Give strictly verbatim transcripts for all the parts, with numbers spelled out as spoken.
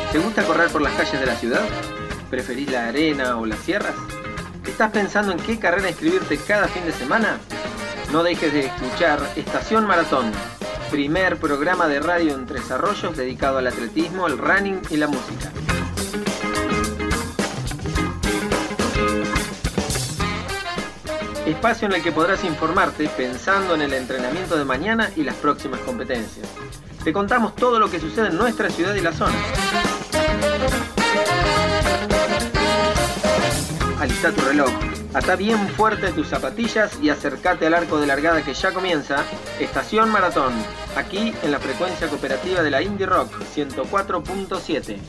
¿Te gusta correr por las calles de la ciudad? ¿Preferís la arena o las sierras? ¿Estás pensando en qué carrera inscribirte cada fin de semana? No dejes de escuchar Estación Maratón, primer programa de radio en Tres Arroyos dedicado al atletismo, el running y la música. Espacio en el que podrás informarte pensando en el entrenamiento de mañana y las próximas competencias. Te contamos todo lo que sucede en nuestra ciudad y la zona. Alista tu reloj, atá bien fuerte tus zapatillas y acércate al arco de largada que ya comienza Estación Maratón, aquí en la frecuencia cooperativa de la Indie Rock ciento cuatro punto siete.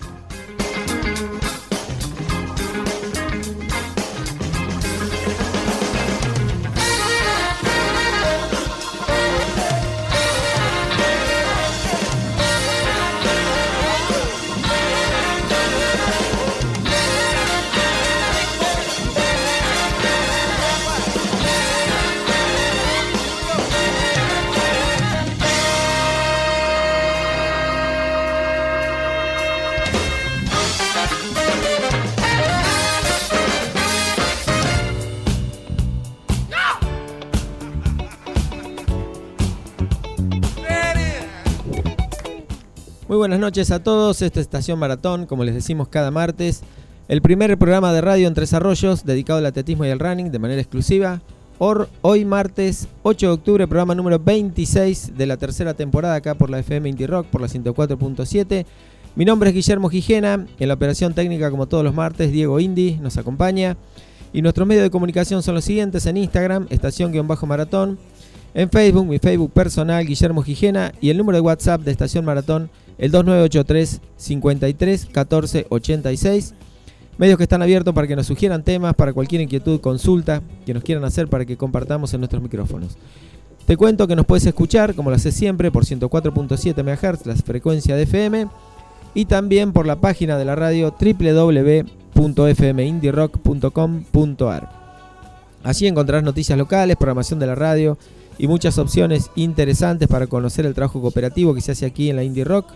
Muy buenas noches a todos, esta es Estación Maratón, como les decimos cada martes, el primer programa de radio en Tres Arroyos dedicado al atletismo y al running de manera exclusiva. Or, hoy martes ocho de octubre, programa número veintiséis de la tercera temporada acá por la F M Indie Rock, por la ciento cuatro punto siete. Mi nombre es Guillermo Gijena, en la operación técnica como todos los martes, Diego Indy nos acompaña. Y nuestros medios de comunicación son los siguientes: en Instagram, Estación-Maratón, en Facebook, mi Facebook personal, Guillermo Gijena, y el número de WhatsApp de Estación Maratón, el dos nueve ocho tres, cincuenta y tres, catorce, ochenta y seis. Medios que están abiertos para que nos sugieran temas, para cualquier inquietud, consulta que nos quieran hacer para que compartamos en nuestros micrófonos. Te cuento que nos puedes escuchar, como lo haces siempre, por ciento cuatro punto siete megahertz, la frecuencia de F M, y también por la página de la radio doble u doble u doble u punto f m indie rock punto com punto a r. Allí encontrarás noticias locales, programación de la radio y muchas opciones interesantes para conocer el trabajo cooperativo que se hace aquí en la Indie Rock.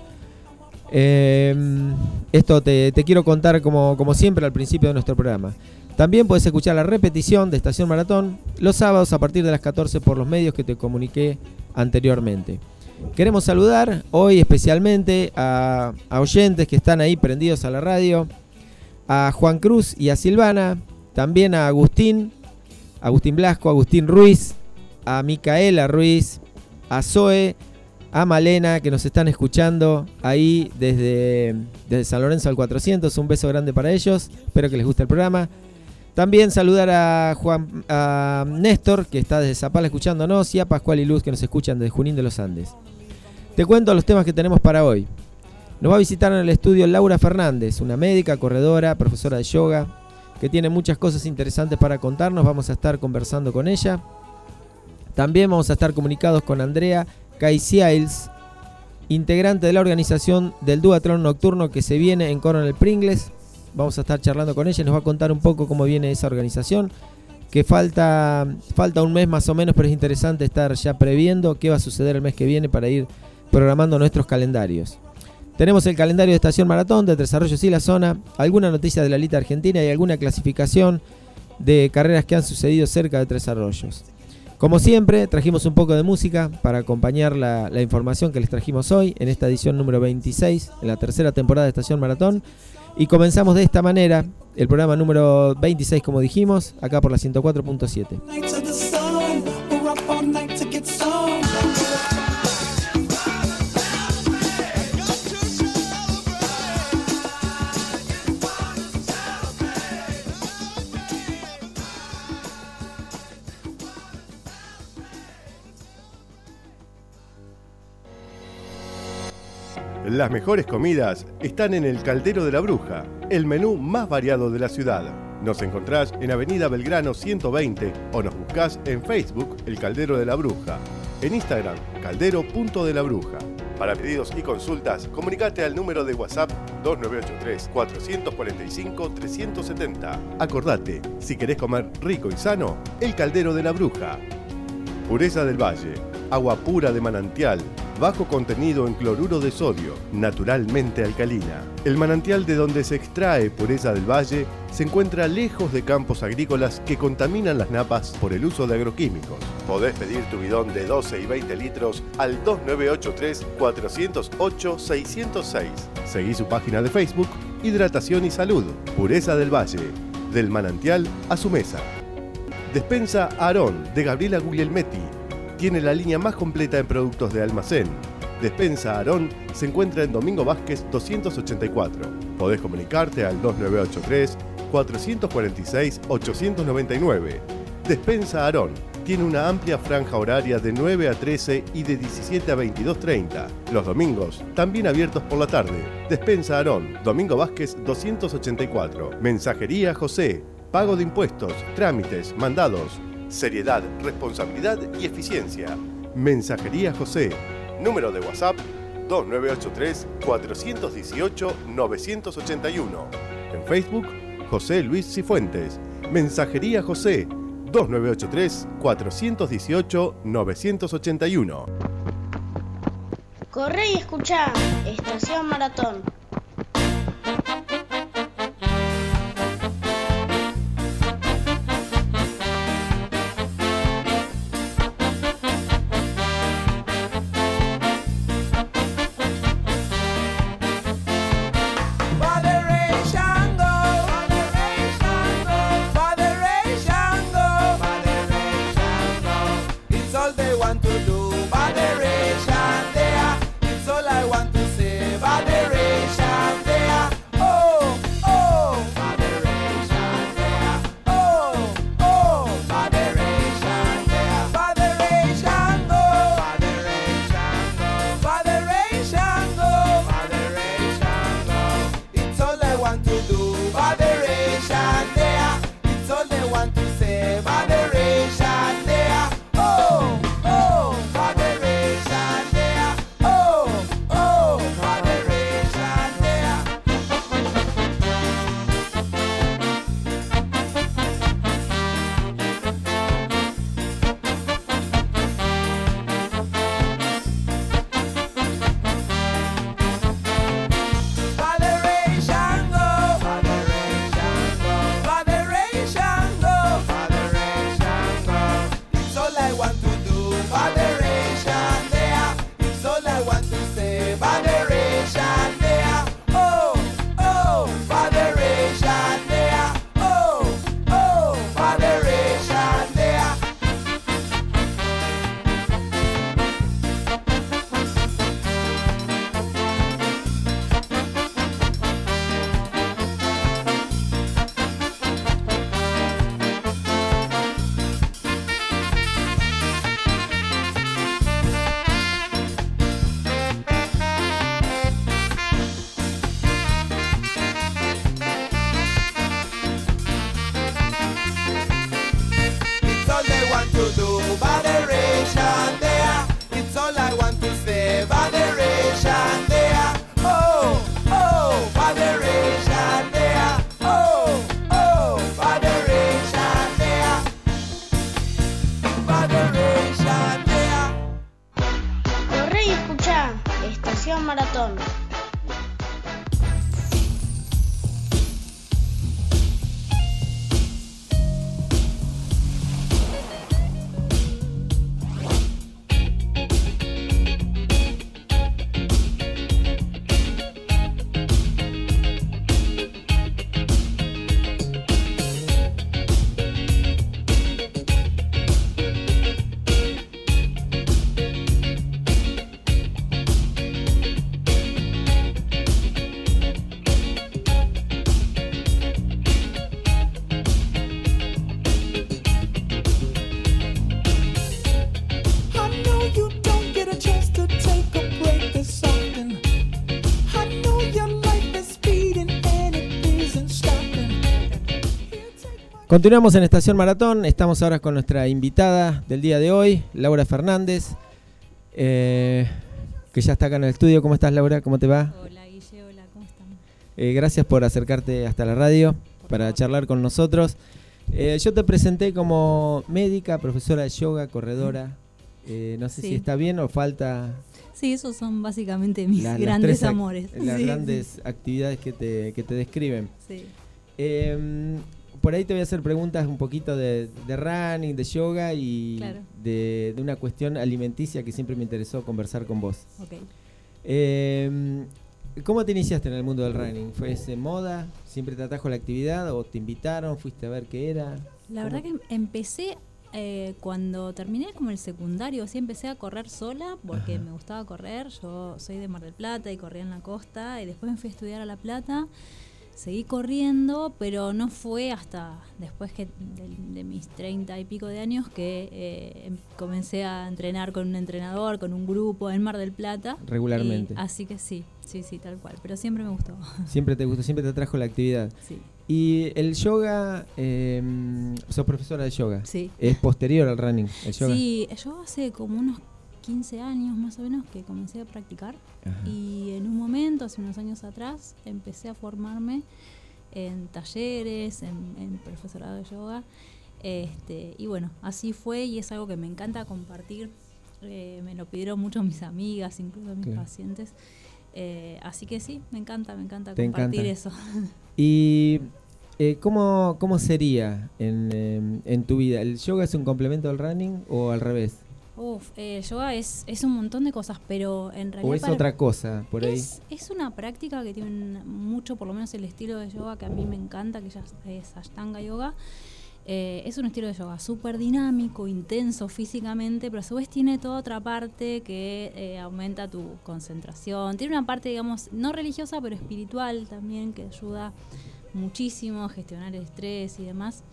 Eh, esto te, te quiero contar como, como siempre al principio de nuestro programa. También puedes escuchar la repetición de Estación Maratón los sábados a partir de las catorce por los medios que te comuniqué anteriormente. Queremos saludar hoy especialmente a, a oyentes que están ahí prendidos a la radio, a Juan Cruz y a Silvana, también a Agustín, Agustín Blasco, Agustín Ruiz, a Micaela Ruiz, a Zoe, a Malena, que nos están escuchando ahí desde, desde San Lorenzo al cuatrocientos. Un beso grande para ellos, espero que les guste el programa. También saludar a Juan, a Néstor, que está desde Zapala escuchándonos, y a Pascual y Luz, que nos escuchan desde Junín de los Andes. Te cuento los temas que tenemos para hoy. Nos va a visitar en el estudio Laura Fernández, una médica, corredora, profesora de yoga, que tiene muchas cosas interesantes para contarnos. Vamos a estar conversando con ella. También vamos a estar comunicados con Andrea Caiciales, integrante de la organización del Duatlón Nocturno que se viene en Coronel Pringles. Vamos a estar charlando con ella y nos va a contar un poco cómo viene esa organización, que falta, falta un mes más o menos, pero es interesante estar ya previendo qué va a suceder el mes que viene para ir programando nuestros calendarios. Tenemos el calendario de Estación Maratón de Tres Arroyos y la zona, alguna noticia de la Elite Argentina y alguna clasificación de carreras que han sucedido cerca de Tres Arroyos. Como siempre, trajimos un poco de música para acompañar la, la información que les trajimos hoy en esta edición número veintiséis, en la tercera temporada de Estación Maratón. Y comenzamos de esta manera el programa número veintiséis, como dijimos, acá por la ciento cuatro punto siete. Las mejores comidas están en el Caldero de la Bruja, el menú más variado de la ciudad. Nos encontrás en Avenida Belgrano ciento veinte o nos buscás en Facebook El Caldero de la Bruja, en Instagram caldero punto de la bruja. Para pedidos y consultas, comunicate al número de WhatsApp dos nueve ocho tres, cuatro cuatro cinco, tres siete cero. Acordate, si querés comer rico y sano, El Caldero de la Bruja. Pureza del Valle, agua pura de manantial, bajo contenido en cloruro de sodio, naturalmente alcalina. El manantial de donde se extrae Pureza del Valle se encuentra lejos de campos agrícolas que contaminan las napas por el uso de agroquímicos. Podés pedir tu bidón de doce y veinte litros al dos nueve ocho tres, cuatro cero ocho, seis cero seis. Seguí su página de Facebook, Hidratación y Salud, Pureza del Valle, del manantial a su mesa. Despensa Aarón, de Gabriela Guglielmetti. Tiene la línea más completa en productos de almacén. Despensa Aarón se encuentra en Domingo Vázquez doscientos ochenta y cuatro. Podés comunicarte al dos nueve ocho tres, cuatro cuatro seis, ocho nueve nueve. Despensa Aarón tiene una amplia franja horaria de nueve a trece y de diecisiete a veintidós treinta. Los domingos, también abiertos por la tarde. Despensa Aarón, Domingo Vázquez doscientos ochenta y cuatro. Mensajería José. Pago de impuestos, trámites, mandados. Seriedad, responsabilidad y eficiencia. Mensajería José. Número de WhatsApp dos nueve ocho tres, cuatro uno ocho, nueve ocho uno. En Facebook, José Luis Cifuentes. Mensajería José. dos nueve ocho tres, cuatro uno ocho, nueve ocho uno. Corre y escuchá, Estación Maratón. Maratón. Continuamos en Estación Maratón, estamos ahora con nuestra invitada del día de hoy, Laura Fernández, eh, que ya está acá en el estudio. ¿Cómo estás, Laura? ¿Cómo te va? Hola, Guille, hola, ¿cómo están? Eh, gracias por acercarte hasta la radio para favor. charlar con nosotros. Eh, yo te presenté como médica, profesora de yoga, corredora. Eh, no sé sí. si está bien o falta... Sí, esos son básicamente mis La- las grandes tres ac- amores. Las Sí, grandes actividades que te, que te describen. sí. Eh, por ahí te voy a hacer preguntas un poquito de, de running, de yoga y Claro. de, de una cuestión alimenticia que siempre me interesó conversar con vos. Ok. Eh, ¿Cómo te iniciaste en el mundo del running? ¿Fue ese moda? ¿Siempre te atrajo la actividad o te invitaron? ¿Fuiste a ver qué era? La verdad que empecé eh, cuando terminé como el secundario, sí empecé a correr sola porque Ajá. me gustaba correr. Yo soy de Mar del Plata y corría en la costa y después me fui a estudiar a La Plata. Seguí corriendo, pero no fue hasta después que de, de mis treinta y pico de años que eh, em- comencé a entrenar con un entrenador, con un grupo en Mar del Plata. Regularmente. Y así que sí, sí, sí, tal cual. Pero siempre me gustó. Siempre te gustó, siempre te atrajo la actividad. Sí, Y el yoga, eh, sos profesora de yoga. sí. ¿Es posterior al running, el yoga? Sí, yo hace como unos quince años más o menos que comencé a practicar. Ajá. Y en un momento, hace unos años atrás, empecé a formarme en talleres, en, en profesorado de yoga. Este, y bueno, así fue y es algo que me encanta compartir. Eh, me lo pidieron mucho mis amigas, incluso mis Claro. pacientes. Eh, así que sí, me encanta, me encanta Te compartir encanta. eso. ¿Y eh, ¿cómo, cómo sería en, eh, en tu vida? ¿El yoga es un complemento del running o al revés? Uf, eh, yoga es, es un montón de cosas, pero en realidad... ¿O es para- otra cosa por ahí? Es, es una práctica que tiene un- mucho, por lo menos el estilo de yoga que a mí me encanta, que ya es, es Ashtanga Yoga. Eh, es un estilo de yoga súper dinámico, intenso físicamente, pero a su vez tiene toda otra parte que eh, aumenta tu concentración. Tiene una parte, digamos, no religiosa, pero espiritual también, que ayuda muchísimo a gestionar el estrés y demás.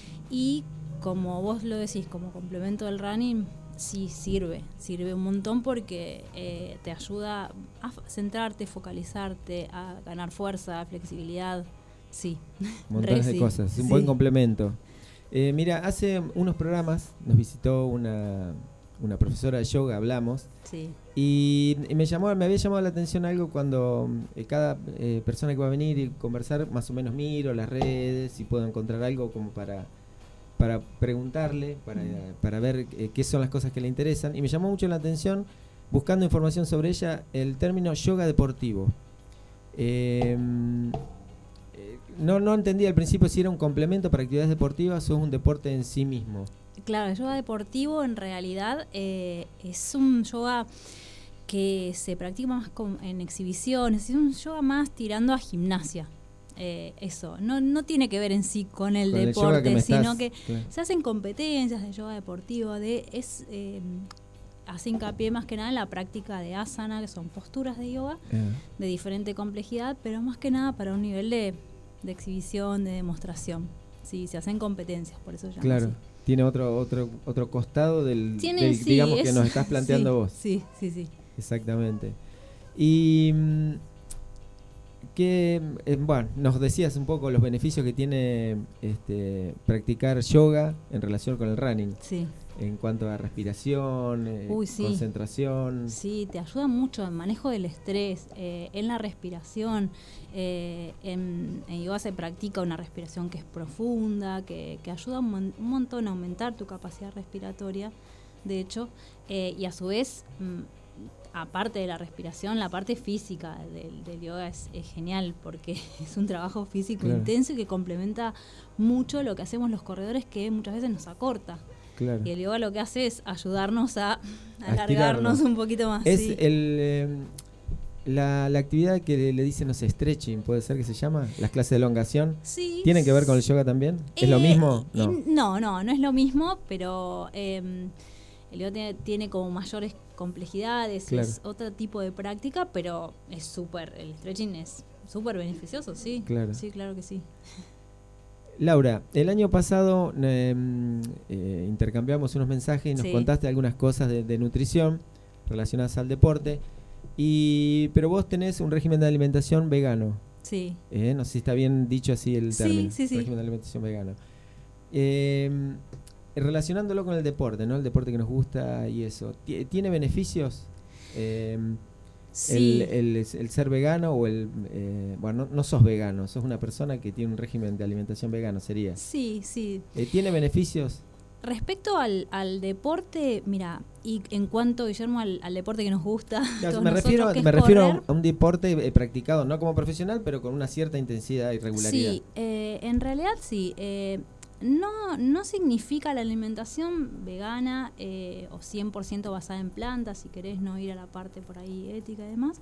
Y como vos lo decís, como complemento del running, sí sirve, sirve un montón porque eh, te ayuda a f- centrarte, focalizarte, a ganar fuerza, flexibilidad. Sí, Montones Re de sí, cosas, es un sí. buen complemento. Eh, mira, hace unos programas nos visitó una, una profesora de yoga, hablamos, sí, y, y me llamó, me había llamado la atención algo cuando eh, cada eh, persona que va a venir y conversar, más o menos miro las redes y puedo encontrar algo como para, para preguntarle, para, para ver eh, qué son las cosas que le interesan, y me llamó mucho la atención, buscando información sobre ella, el término yoga deportivo. Eh, eh, no, no entendí al principio si era un complemento para actividades deportivas o es un deporte en sí mismo. claro, el yoga deportivo en realidad eh, es un yoga que se practica más con- en exhibiciones, es un yoga más tirando a gimnasia. Eh, eso, no, no tiene que ver en sí con el Con el yoga deporte, que me sino estás- que claro. se hacen competencias de yoga deportivo, de es eh, hace hincapié más que nada en la práctica de asana, que son posturas de yoga Eh, de diferente complejidad, pero más que nada para un nivel de, de exhibición, de demostración. Sí, se hacen competencias, por eso se llama claro, así. tiene otro otro otro costado del, Tiene, del, sí, digamos que es- nos estás planteando sí, vos. Sí, sí, sí. Exactamente. Y mm, que eh, bueno, nos decías un poco los beneficios que tiene este practicar yoga en relación con el running, Sí, en cuanto a respiración, eh, Uy, sí. concentración. sí, te ayuda mucho en manejo del estrés, eh, en la respiración. Eh, en, en yoga se practica una respiración que es profunda, que, que ayuda un, mon- un montón a aumentar tu capacidad respiratoria, de hecho, eh, y a su vez, mm, aparte de la respiración, la parte física del, del yoga es, es genial porque es un trabajo físico Claro. intenso y que complementa mucho lo que hacemos los corredores, que muchas veces nos acorta. Claro. Y el yoga lo que hace es ayudarnos a A alargarnos estirarnos. un poquito más. Es sí. el eh, la, la actividad que le, le dicen, no sé, stretching, puede ser que se llama, las clases de elongación. Sí. ¿Tienen que ver con el yoga también? ¿Es lo Eh, mismo? y- No. no, no, no es lo mismo, pero eh, el yoga tiene, tiene como mayores complejidades, Claro. es otro tipo de práctica, pero es súper, el stretching es súper beneficioso, sí. Claro. Sí, claro que sí. Laura, el año pasado eh, eh, intercambiamos unos mensajes y nos Sí. contaste algunas cosas de, de nutrición relacionadas al deporte, y pero vos tenés un régimen de alimentación vegano. Sí. Eh, no sé si está bien dicho así el Sí, término, sí, sí. régimen de alimentación vegano. Eh, relacionándolo con el deporte, ¿no? El deporte que nos gusta y eso. ¿Ti- ¿Tiene beneficios eh, Sí. el, el, el ser vegano o el... eh, bueno, no, no sos vegano, sos una persona que tiene un régimen de alimentación vegano, sería. Sí, sí. Eh, ¿Tiene beneficios? Respecto al, al deporte, mira, y en cuanto, Guillermo, al, al deporte que nos gusta, Claro, todos me refiero, nosotros, que me es refiero correr, a un deporte eh, practicado, no como profesional, pero con una cierta intensidad y regularidad. Sí, eh, en realidad sí. Eh, no, no significa la alimentación vegana eh, o cien por ciento basada en plantas, si querés no ir a la parte por ahí ética y demás.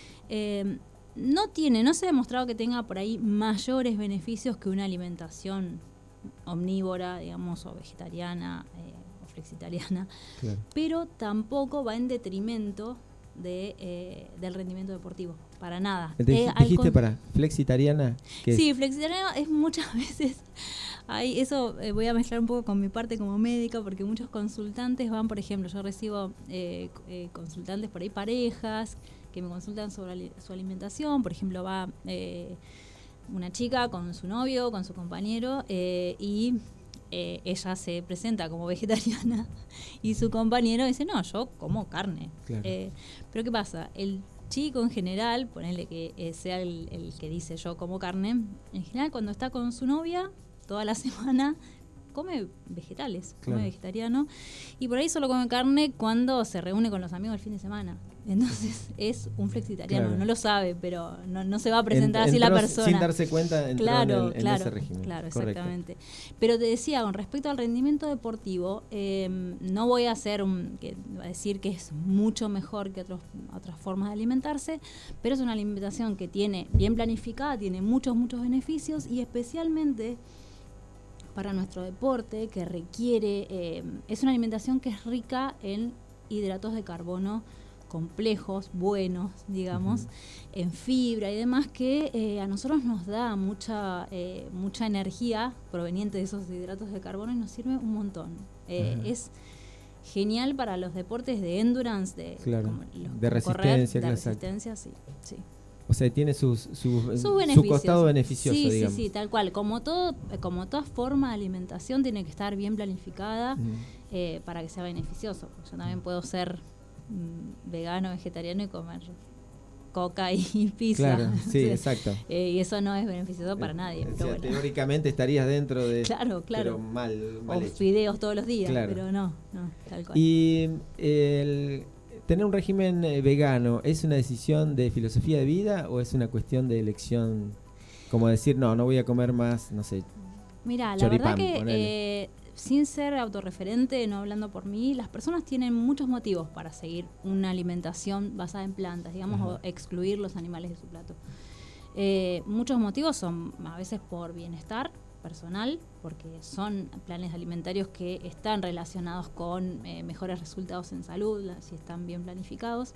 Eh, no tiene, no se ha demostrado que tenga por ahí mayores beneficios que una alimentación omnívora, digamos, o vegetariana eh, o flexitariana, Claro. pero tampoco va en detrimento de, eh, del rendimiento deportivo, para nada. Te dij- Eh, al dijiste con- para flexitariana. Que Sí, es- flexitariano es muchas veces, hay, eso eh, voy a mezclar un poco con mi parte como médica, porque muchos consultantes van, por ejemplo, yo recibo eh, eh, consultantes por ahí, parejas, que me consultan sobre ali- su alimentación, por ejemplo, va eh, una chica con su novio, con su compañero, eh, y eh, ella se presenta como vegetariana y su compañero dice, no, yo como carne. Claro. Eh, pero ¿qué pasa? El chico en general, ponele que eh, sea el, el que dice yo como carne, en general cuando está con su novia, toda la semana come vegetales, come Claro. vegetariano, y por ahí solo come carne cuando se reúne con los amigos el fin de semana. Entonces es un flexitariano, Claro. no lo sabe, pero no, no se va a presentar En- así la entró persona. Sin darse cuenta, entró Claro, en, el- en claro, ese régimen. claro, Correcto. exactamente. Pero te decía, con respecto al rendimiento deportivo, eh, no voy a hacer un, que, a decir que es mucho mejor que otros, otras formas de alimentarse, pero es una alimentación que tiene bien planificada, tiene muchos, muchos beneficios y especialmente para nuestro deporte que requiere, eh, es una alimentación que es rica en hidratos de carbono complejos, buenos, digamos, Ujú. en fibra y demás, que eh, a nosotros nos da mucha eh, mucha energía proveniente de esos hidratos de carbono y nos sirve un montón. Eh, Ajá. es genial para los deportes de endurance, de, Claro, como los- de como correr, resistencia, de claro, exacto. resistencia, sí, sí. O sea, tiene sus, sus, Sus su beneficios. costado beneficioso, sí, digamos. Sí, sí, tal cual. Como todo, como toda forma de alimentación tiene que estar bien planificada Ujú. eh, para que sea beneficioso. Porque yo también puedo ser mm, vegano, vegetariano y comer coca y pizza. Claro, sí, Sí. exacto. Eh, y eso no es beneficioso para Eh, nadie. o Pero sea, bueno. teóricamente estarías dentro de... Claro, claro. Pero mal, O mal hecho. fideos todos los días, Claro. pero no, no, tal cual. Y el tener un régimen eh, vegano, ¿es una decisión de filosofía de vida o es una cuestión de elección? Como decir, no, no voy a comer más, no sé. Mira, la choripán, verdad que ponele. eh, sin ser autorreferente, no hablando por mí, las personas tienen muchos motivos para seguir una alimentación basada en plantas, digamos, Ajá. o excluir los animales de su plato. Eh, muchos motivos son a veces por bienestar personal, porque son planes alimentarios que están relacionados con eh, mejores resultados en salud, la- si están bien planificados.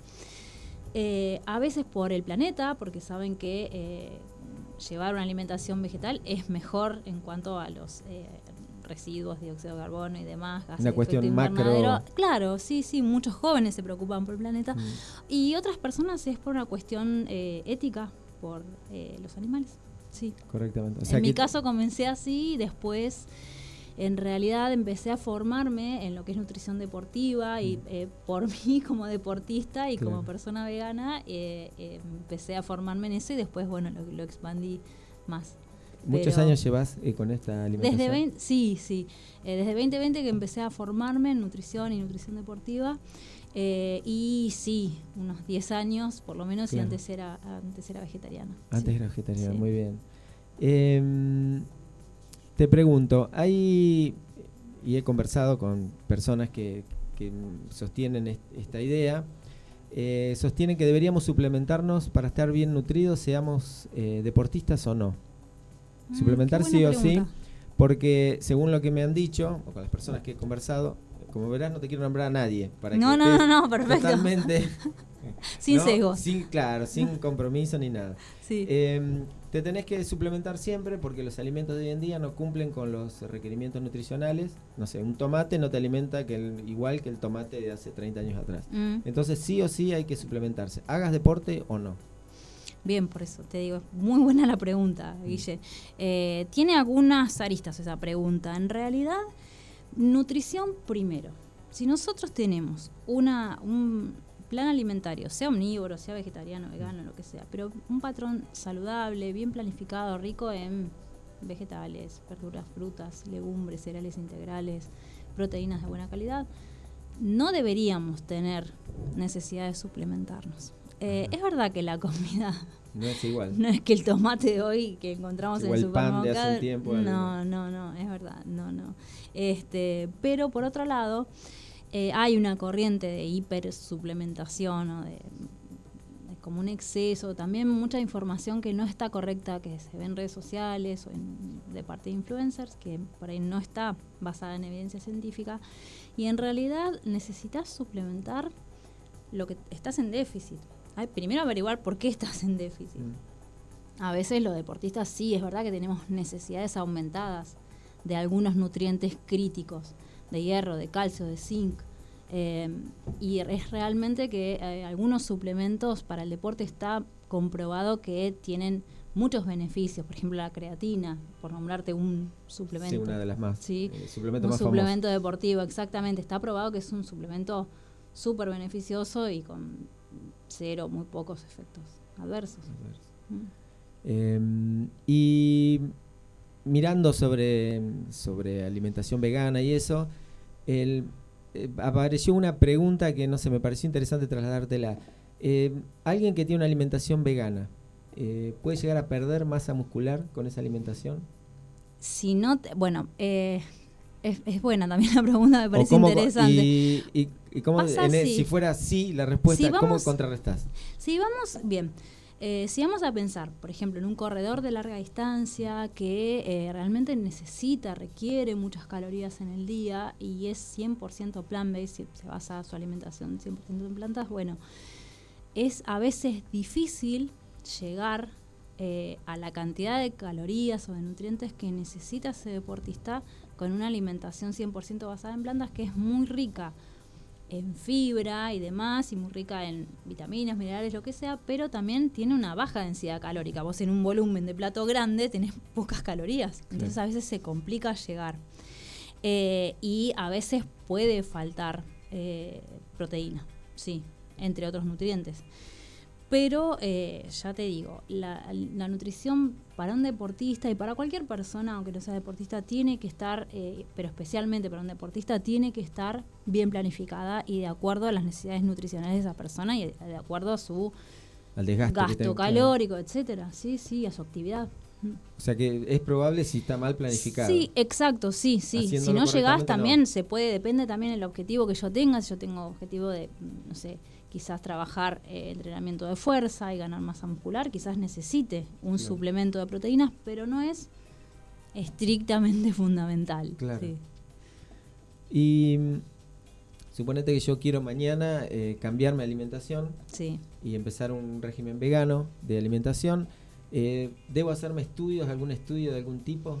Eh, a veces por el planeta, porque saben que eh, llevar una alimentación vegetal es mejor en cuanto a los eh, residuos, dióxido de carbono y demás, gases Una de cuestión efecto macro. invernadero. Claro, sí, sí, muchos jóvenes se preocupan por el planeta. Mm. Y otras personas es por una cuestión eh, ética, por eh, los animales. Sí. Correctamente. O sea, En mi que- caso comencé así y después en realidad empecé a formarme en lo que es nutrición deportiva y Mm. eh, por mí como deportista y Claro. como persona vegana eh, eh, empecé a formarme en eso y después bueno lo, lo expandí más. ¿Muchos Pero años llevas eh, con esta alimentación? Desde veinte, sí, sí. Eh, desde veinte veinte que empecé a formarme en nutrición y nutrición deportiva. Eh, y sí, unos diez años por lo menos, Claro. y antes era, antes era vegetariana. Antes sí. era vegetariana, Sí. muy bien. Eh, te pregunto, hay, y he conversado con personas que, que sostienen est- esta idea, eh, sostienen que deberíamos suplementarnos para estar bien nutridos, seamos eh, deportistas o no. Mm, Suplementar qué sí buena o sí, pregunta. porque según lo que me han dicho, o con las personas que he conversado, como verás no te quiero nombrar a nadie. Para No, que no, estés no, no, perfecto. Totalmente... Sin ¿no? sesgos. Sin, claro, sin compromiso ni nada. Sí. Eh, te tenés que suplementar siempre porque los alimentos de hoy en día no cumplen con los requerimientos nutricionales. No sé, un tomate no te alimenta que el- igual que el tomate de hace treinta años atrás. Mm, Entonces sí o sí hay que suplementarse. Hagas deporte o no. bien, por eso te digo, muy buena la pregunta, Guille. Eh, tiene algunas aristas esa pregunta. En realidad, nutrición primero. Si nosotros tenemos una, un plan alimentario, sea omnívoro, sea vegetariano, vegano, lo que sea, pero un patrón saludable, bien planificado, rico en vegetales, verduras, frutas, legumbres, cereales integrales, proteínas de buena calidad, no deberíamos tener necesidad de suplementarnos. Eh, es verdad que la comida no es igual. No es que el tomate de hoy que encontramos en el supermercado. Igual pan de hace un tiempo. No, no, no, es verdad, no, no. Este, pero por otro lado, eh, hay una corriente de hipersuplementación o de, de como un exceso, también mucha información que no está correcta, que se ve en redes sociales o en, de parte de influencers, que por ahí no está basada en evidencia científica. Y en realidad necesitas suplementar lo que estás en déficit. Ay, primero averiguar por qué estás en déficit. Mm. A veces los deportistas sí, es verdad que tenemos necesidades aumentadas de algunos nutrientes críticos, de hierro, de calcio, de zinc. Eh, y es realmente que eh, algunos suplementos para el deporte está comprobado que tienen muchos beneficios. Por ejemplo, la creatina, por nombrarte un suplemento. Sí, una de las más. Sí, el suplemento un más suplemento famoso. deportivo, exactamente. Está probado que es un suplemento súper beneficioso y con cero, muy pocos efectos adversos. adversos. Mm. Eh, y mirando sobre, sobre alimentación vegana y eso, el, eh, apareció una pregunta que no sé, me pareció interesante trasladártela. Eh, alguien que tiene una alimentación vegana, eh, ¿puede llegar a perder masa muscular con esa alimentación? Si no, te, bueno, eh, es, es buena también la pregunta, me parece cómo, interesante. Y, y, y cómo, Pasa en el, así. si fuera sí la respuesta, Si vamos, ¿cómo contrarrestás? Si vamos, bien, eh, si vamos a pensar, por ejemplo, en un corredor de larga distancia que eh, realmente necesita, requiere muchas calorías en el día y es cien por ciento plant-based, se basa su alimentación cien por ciento en plantas, bueno, es a veces difícil llegar eh, a la cantidad de calorías o de nutrientes que necesita ese deportista con una alimentación cien por ciento basada en plantas, que es muy rica en fibra y demás, y muy rica en vitaminas, minerales, lo que sea, pero también tiene una baja densidad calórica. Vos en un volumen de plato grande tenés pocas calorías, entonces a veces se complica llegar. Eh, y a veces puede faltar eh, proteína, sí, entre otros nutrientes. Pero, eh, ya te digo, la, la nutrición para un deportista y para cualquier persona, aunque no sea deportista, tiene que estar, eh, pero especialmente para un deportista, tiene que estar bien planificada y de acuerdo a las necesidades nutricionales de esa persona y de, de acuerdo a su Al desgaste gasto que tenga, calórico, etcétera. Sí, sí, a su actividad. O sea que es probable si está mal planificado. Sí, exacto, sí, sí. Haciéndolo Si no llegás correctamente, también no. se puede, depende también el objetivo que yo tenga. Si yo tengo objetivo de, no sé, quizás trabajar eh, entrenamiento de fuerza y ganar masa muscular, quizás necesite un Claro. suplemento de proteínas, pero no es estrictamente fundamental. Claro. Sí. Y mm, suponete que yo quiero mañana eh, cambiar mi alimentación Sí. y empezar un régimen vegano de alimentación. Eh, ¿Debo hacerme estudios, algún estudio de algún tipo?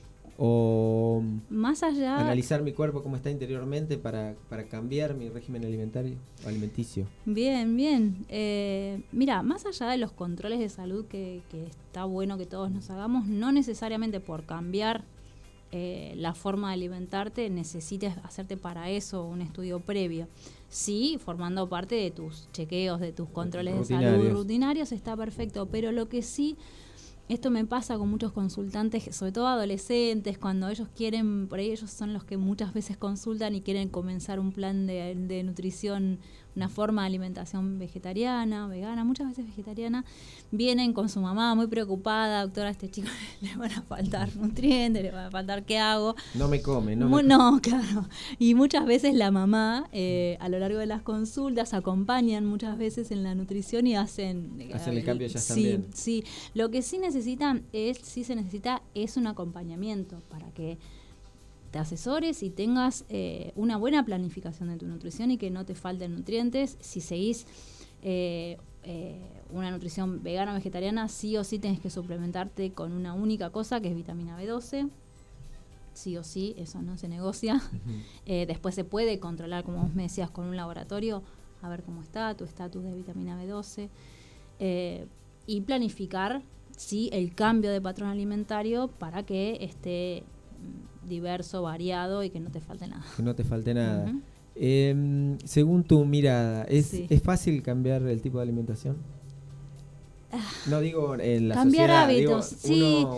¿O Más allá, analizar mi cuerpo cómo está interiormente para, para cambiar mi régimen alimentario o alimenticio? bien, bien. Eh, mira, más allá de los controles de salud que, que está bueno que todos nos hagamos, no necesariamente por cambiar eh, la forma de alimentarte necesites hacerte para eso un estudio previo. Sí, formando parte de tus chequeos, de tus controles de salud Rutinarios. rutinarios, está perfecto, pero lo que sí, esto me pasa con muchos consultantes, sobre todo adolescentes, cuando ellos quieren, por ahí ellos son los que muchas veces consultan y quieren comenzar un plan de, de nutrición, una forma de alimentación vegetariana, vegana, muchas veces vegetariana, vienen con su mamá muy preocupada, doctora, a este chico le van a faltar nutrientes, le van a faltar qué hago. No me come, no Mu- me no, claro. Y muchas veces la mamá, eh, a lo largo de las consultas, acompañan muchas veces en la nutrición y hacen... eh, Hacen el cambio ya sí, también. Sí, lo que sí necesitan es, sí se necesita es un acompañamiento para que te asesores y tengas eh, una buena planificación de tu nutrición y que no te falten nutrientes. Si seguís eh, eh, una nutrición vegana o vegetariana, sí o sí tenés que suplementarte con una única cosa, que es vitamina B doce. Sí o sí, eso no se negocia. Ujú. Eh, después se puede controlar, como vos me decías, con un laboratorio, a ver cómo está tu estatus de vitamina B doce. Eh, y planificar, sí, el cambio de patrón alimentario para que esté mm, diverso, variado y que no te falte nada. Que no te falte nada. Ujú. Eh, según tu mirada, ¿es, Sí. ¿es fácil cambiar el tipo de alimentación? No digo en la Cambiar sociedad, hábitos, digo, sí. uno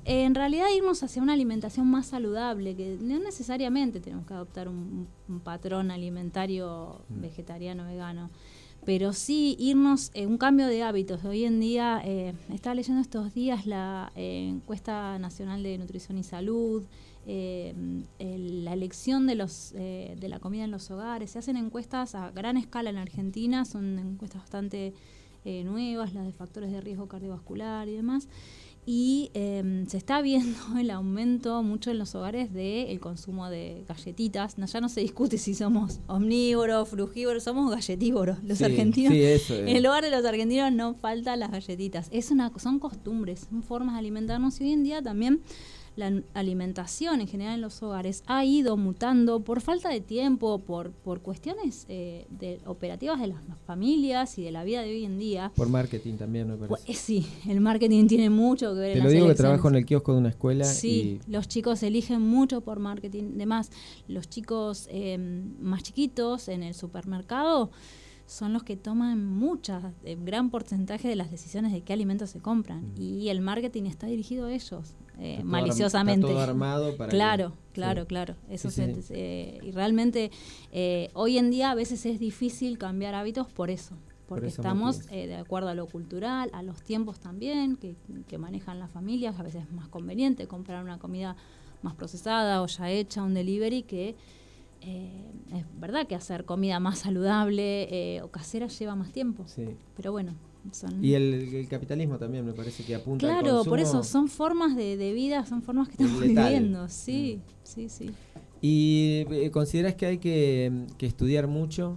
Eh, en realidad irnos hacia una alimentación más saludable, que no necesariamente tenemos que adoptar un, un patrón alimentario Mm. vegetariano, vegano, pero sí irnos en un cambio de hábitos. Hoy en día, eh, estaba leyendo estos días la eh, encuesta nacional de nutrición y salud, eh, el, la elección de los eh, de la comida en los hogares. Se hacen encuestas a gran escala en Argentina, son encuestas bastante eh, nuevas, las de factores de riesgo cardiovascular y demás. Y eh, se está viendo el aumento mucho en los hogares del consumo de galletitas. No, ya no se discute si somos omnívoros, frugívoros, somos galletívoros. Los Sí, argentinos, sí, eso, eh. en el hogar de los argentinos no faltan las galletitas. Es una, son costumbres, son formas de alimentarnos, y hoy en día también la n- alimentación en general en los hogares ha ido mutando por falta de tiempo, por, por cuestiones eh, de, operativas de las familias y de la vida de hoy en día. Por marketing también, me parece. Pues, sí, el marketing tiene mucho que ver Te en lo las digo que elecciones. trabajo en el kiosco de una escuela Sí, y los chicos eligen mucho por marketing. Además, los chicos eh, más chiquitos en el supermercado son los que toman muchas, eh, gran porcentaje de las decisiones de qué alimentos se compran. Mm. Y el marketing está dirigido a ellos, eh, está todo maliciosamente. arm- está todo armado para Claro, que- claro, sí. claro. Eso Sí, se- sí. eh, y realmente eh, hoy en día a veces es difícil cambiar hábitos por eso. Porque esos estamos motivos. eh, de acuerdo a lo cultural, a los tiempos también que, que manejan las familias. A veces es más conveniente comprar una comida más procesada o ya hecha, un delivery, que eh, es verdad que hacer comida más saludable eh, o casera lleva más tiempo. Sí. Pero bueno, son... Y el, el capitalismo también me parece que apunta al Claro, consumo. por eso son formas de, de vida, son formas que Es estamos letal. viviendo. Sí, Mm. sí, sí. ¿Y eh, consideras que hay que, que estudiar mucho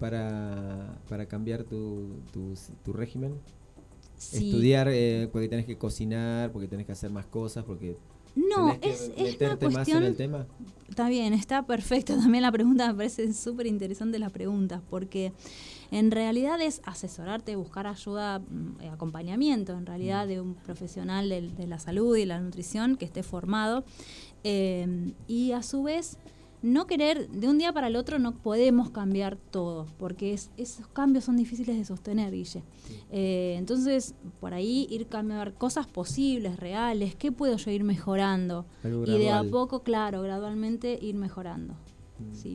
para, para cambiar tu, tu, tu régimen? Sí. Estudiar eh, porque tenés que cocinar, porque tenés que hacer más cosas, porque No, tenés que es, es una meterte más en cuestión... el tema. Está bien, está perfecto. También la pregunta me parece súper interesante, las preguntas, porque en realidad es asesorarte, buscar ayuda, mm, eh, acompañamiento, en realidad, de un profesional de, de la salud y la nutrición que esté formado. Eh, y a su vez, no querer, de un día para el otro no podemos cambiar todo, porque es, esos cambios son difíciles de sostener, Guille. Eh, entonces, por ahí ir cambiar cosas posibles, reales, ¿qué puedo yo ir mejorando? Algo Y de a gradual. poco, claro, gradualmente ir mejorando. Mm. Sí.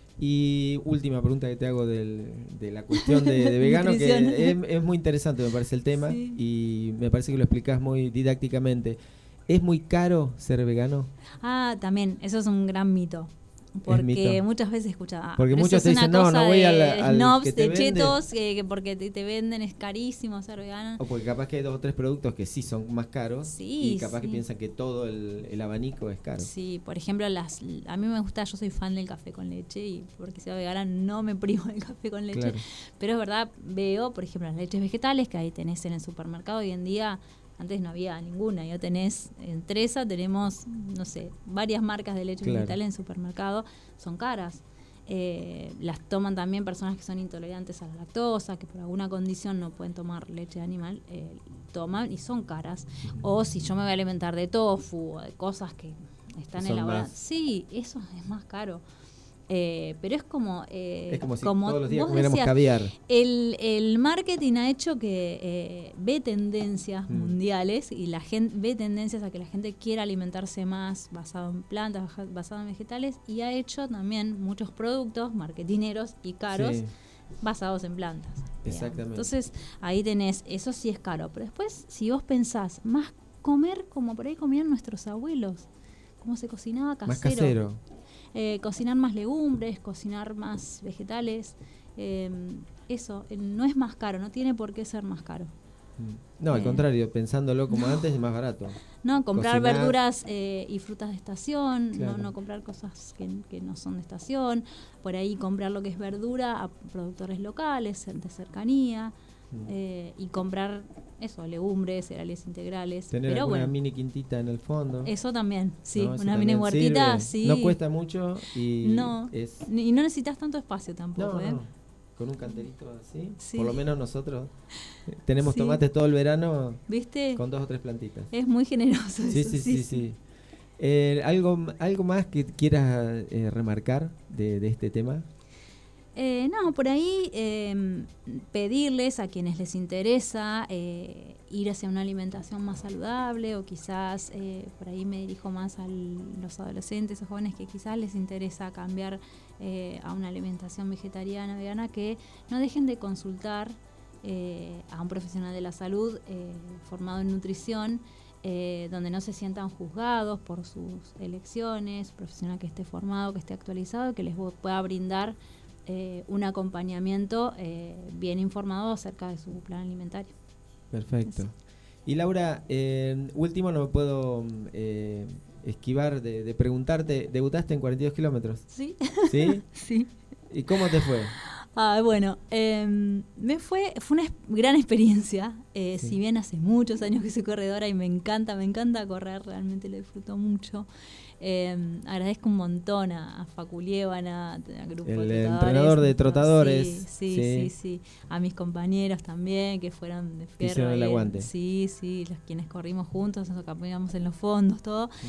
Y última pregunta que te hago del- de la cuestión de, de vegano, que Nutrición. es, es muy interesante, me parece el tema, Sí. y me parece que lo explicás muy didácticamente. ¿Es muy caro ser vegano? Ah, también, eso es un gran mito. Porque mito. muchas veces escuchaba. ah, Porque pero muchos eso te es una dicen, no, cosa no voy de al- al snobs, que te de vende. chetos, que, que porque te, te venden es carísimo ser vegano. O porque capaz que hay dos o tres productos que sí son más caros, Sí, y capaz que sí. piensan que todo el, el abanico es caro. Sí, por ejemplo, las a mí me gusta, yo soy fan del café con leche, y porque sea vegana no me privo del café con leche. Claro. Pero es verdad, veo, por ejemplo, las leches vegetales que ahí tenés en el supermercado hoy en día. Antes no había ninguna, ya tenés, en Tresa tenemos, no sé, varias marcas de leche Claro. vegetal en supermercado, son caras. Eh, las toman también personas que son intolerantes a la lactosa, que por alguna condición no pueden tomar leche de animal, eh, toman y son caras. O si yo me voy a alimentar de tofu o de cosas que están Son elaboradas, más. sí, eso es más caro. Eh, pero es como... eh, Es como si como todos los días vos comiéramos decías, caviar. el, el marketing ha hecho que eh, ve tendencias Mm. mundiales, y la gente ve tendencias a que la gente quiera alimentarse más basado en plantas, baja- basado en vegetales, y ha hecho también muchos productos marketineros y caros Sí. basados en plantas. digamos. Exactamente. Entonces ahí tenés, eso sí es caro, pero después si vos pensás, más comer como por ahí comían nuestros abuelos, cómo se cocinaba casero. Más casero. Eh, cocinar más legumbres, cocinar más vegetales, eh, eso eh, no es más caro, no tiene por qué ser más caro. Mm. No, al Eh, contrario, pensándolo como antes es más barato. No, comprar Cocinar. verduras eh, y frutas de estación, Claro. no, no comprar cosas que, que no son de estación, por ahí comprar lo que es verdura a productores locales, de cercanía, Mm. eh, y comprar eso, legumbres, cereales integrales. Tener Pero alguna bueno, mini quintita en el fondo. eso también, sí, ¿no? Eso una mini también huertita, sirve. sí. No cuesta mucho y No, es... y no necesitas tanto espacio tampoco, No, ¿eh? no, con un canterito así. Sí. Por lo menos nosotros eh, tenemos Sí. tomates todo el verano ¿Viste? con dos o tres plantitas. Es muy generoso Sí, eso, sí, sí, sí. Eh, ¿algo, ¿Algo más que quieras eh, remarcar de, de este tema? Eh, no, por ahí eh, pedirles a quienes les interesa eh, ir hacia una alimentación más saludable, o quizás eh, por ahí me dirijo más a los adolescentes o jóvenes que quizás les interesa cambiar eh, a una alimentación vegetariana, vegana, que no dejen de consultar eh, a un profesional de la salud eh, formado en nutrición, eh, donde no se sientan juzgados por sus elecciones, profesional que esté formado, que esté actualizado, que les pueda brindar Eh, un acompañamiento eh, bien informado acerca de su plan alimentario. Perfecto. Eso. Y Laura, eh, último, no me puedo eh, esquivar de, de preguntarte, ¿debutaste en cuarenta y dos kilómetros? Sí. ¿Sí? Sí. ¿Y cómo te fue? Ah, bueno, eh, me fue, fue una gran experiencia, eh, Sí. si bien hace muchos años que soy corredora y me encanta, me encanta correr, realmente lo disfruto mucho. Eh, agradezco un montón a, a Facu Liébana, al grupo El de trotadores. entrenador de trotadores. Sí, sí, Sí. sí, sí. A mis compañeros también, que fueron de fierro. Hicieron el ahí en- aguante. Sí, sí, los quienes corrimos juntos, nos acompañamos en los fondos, todo. Mm.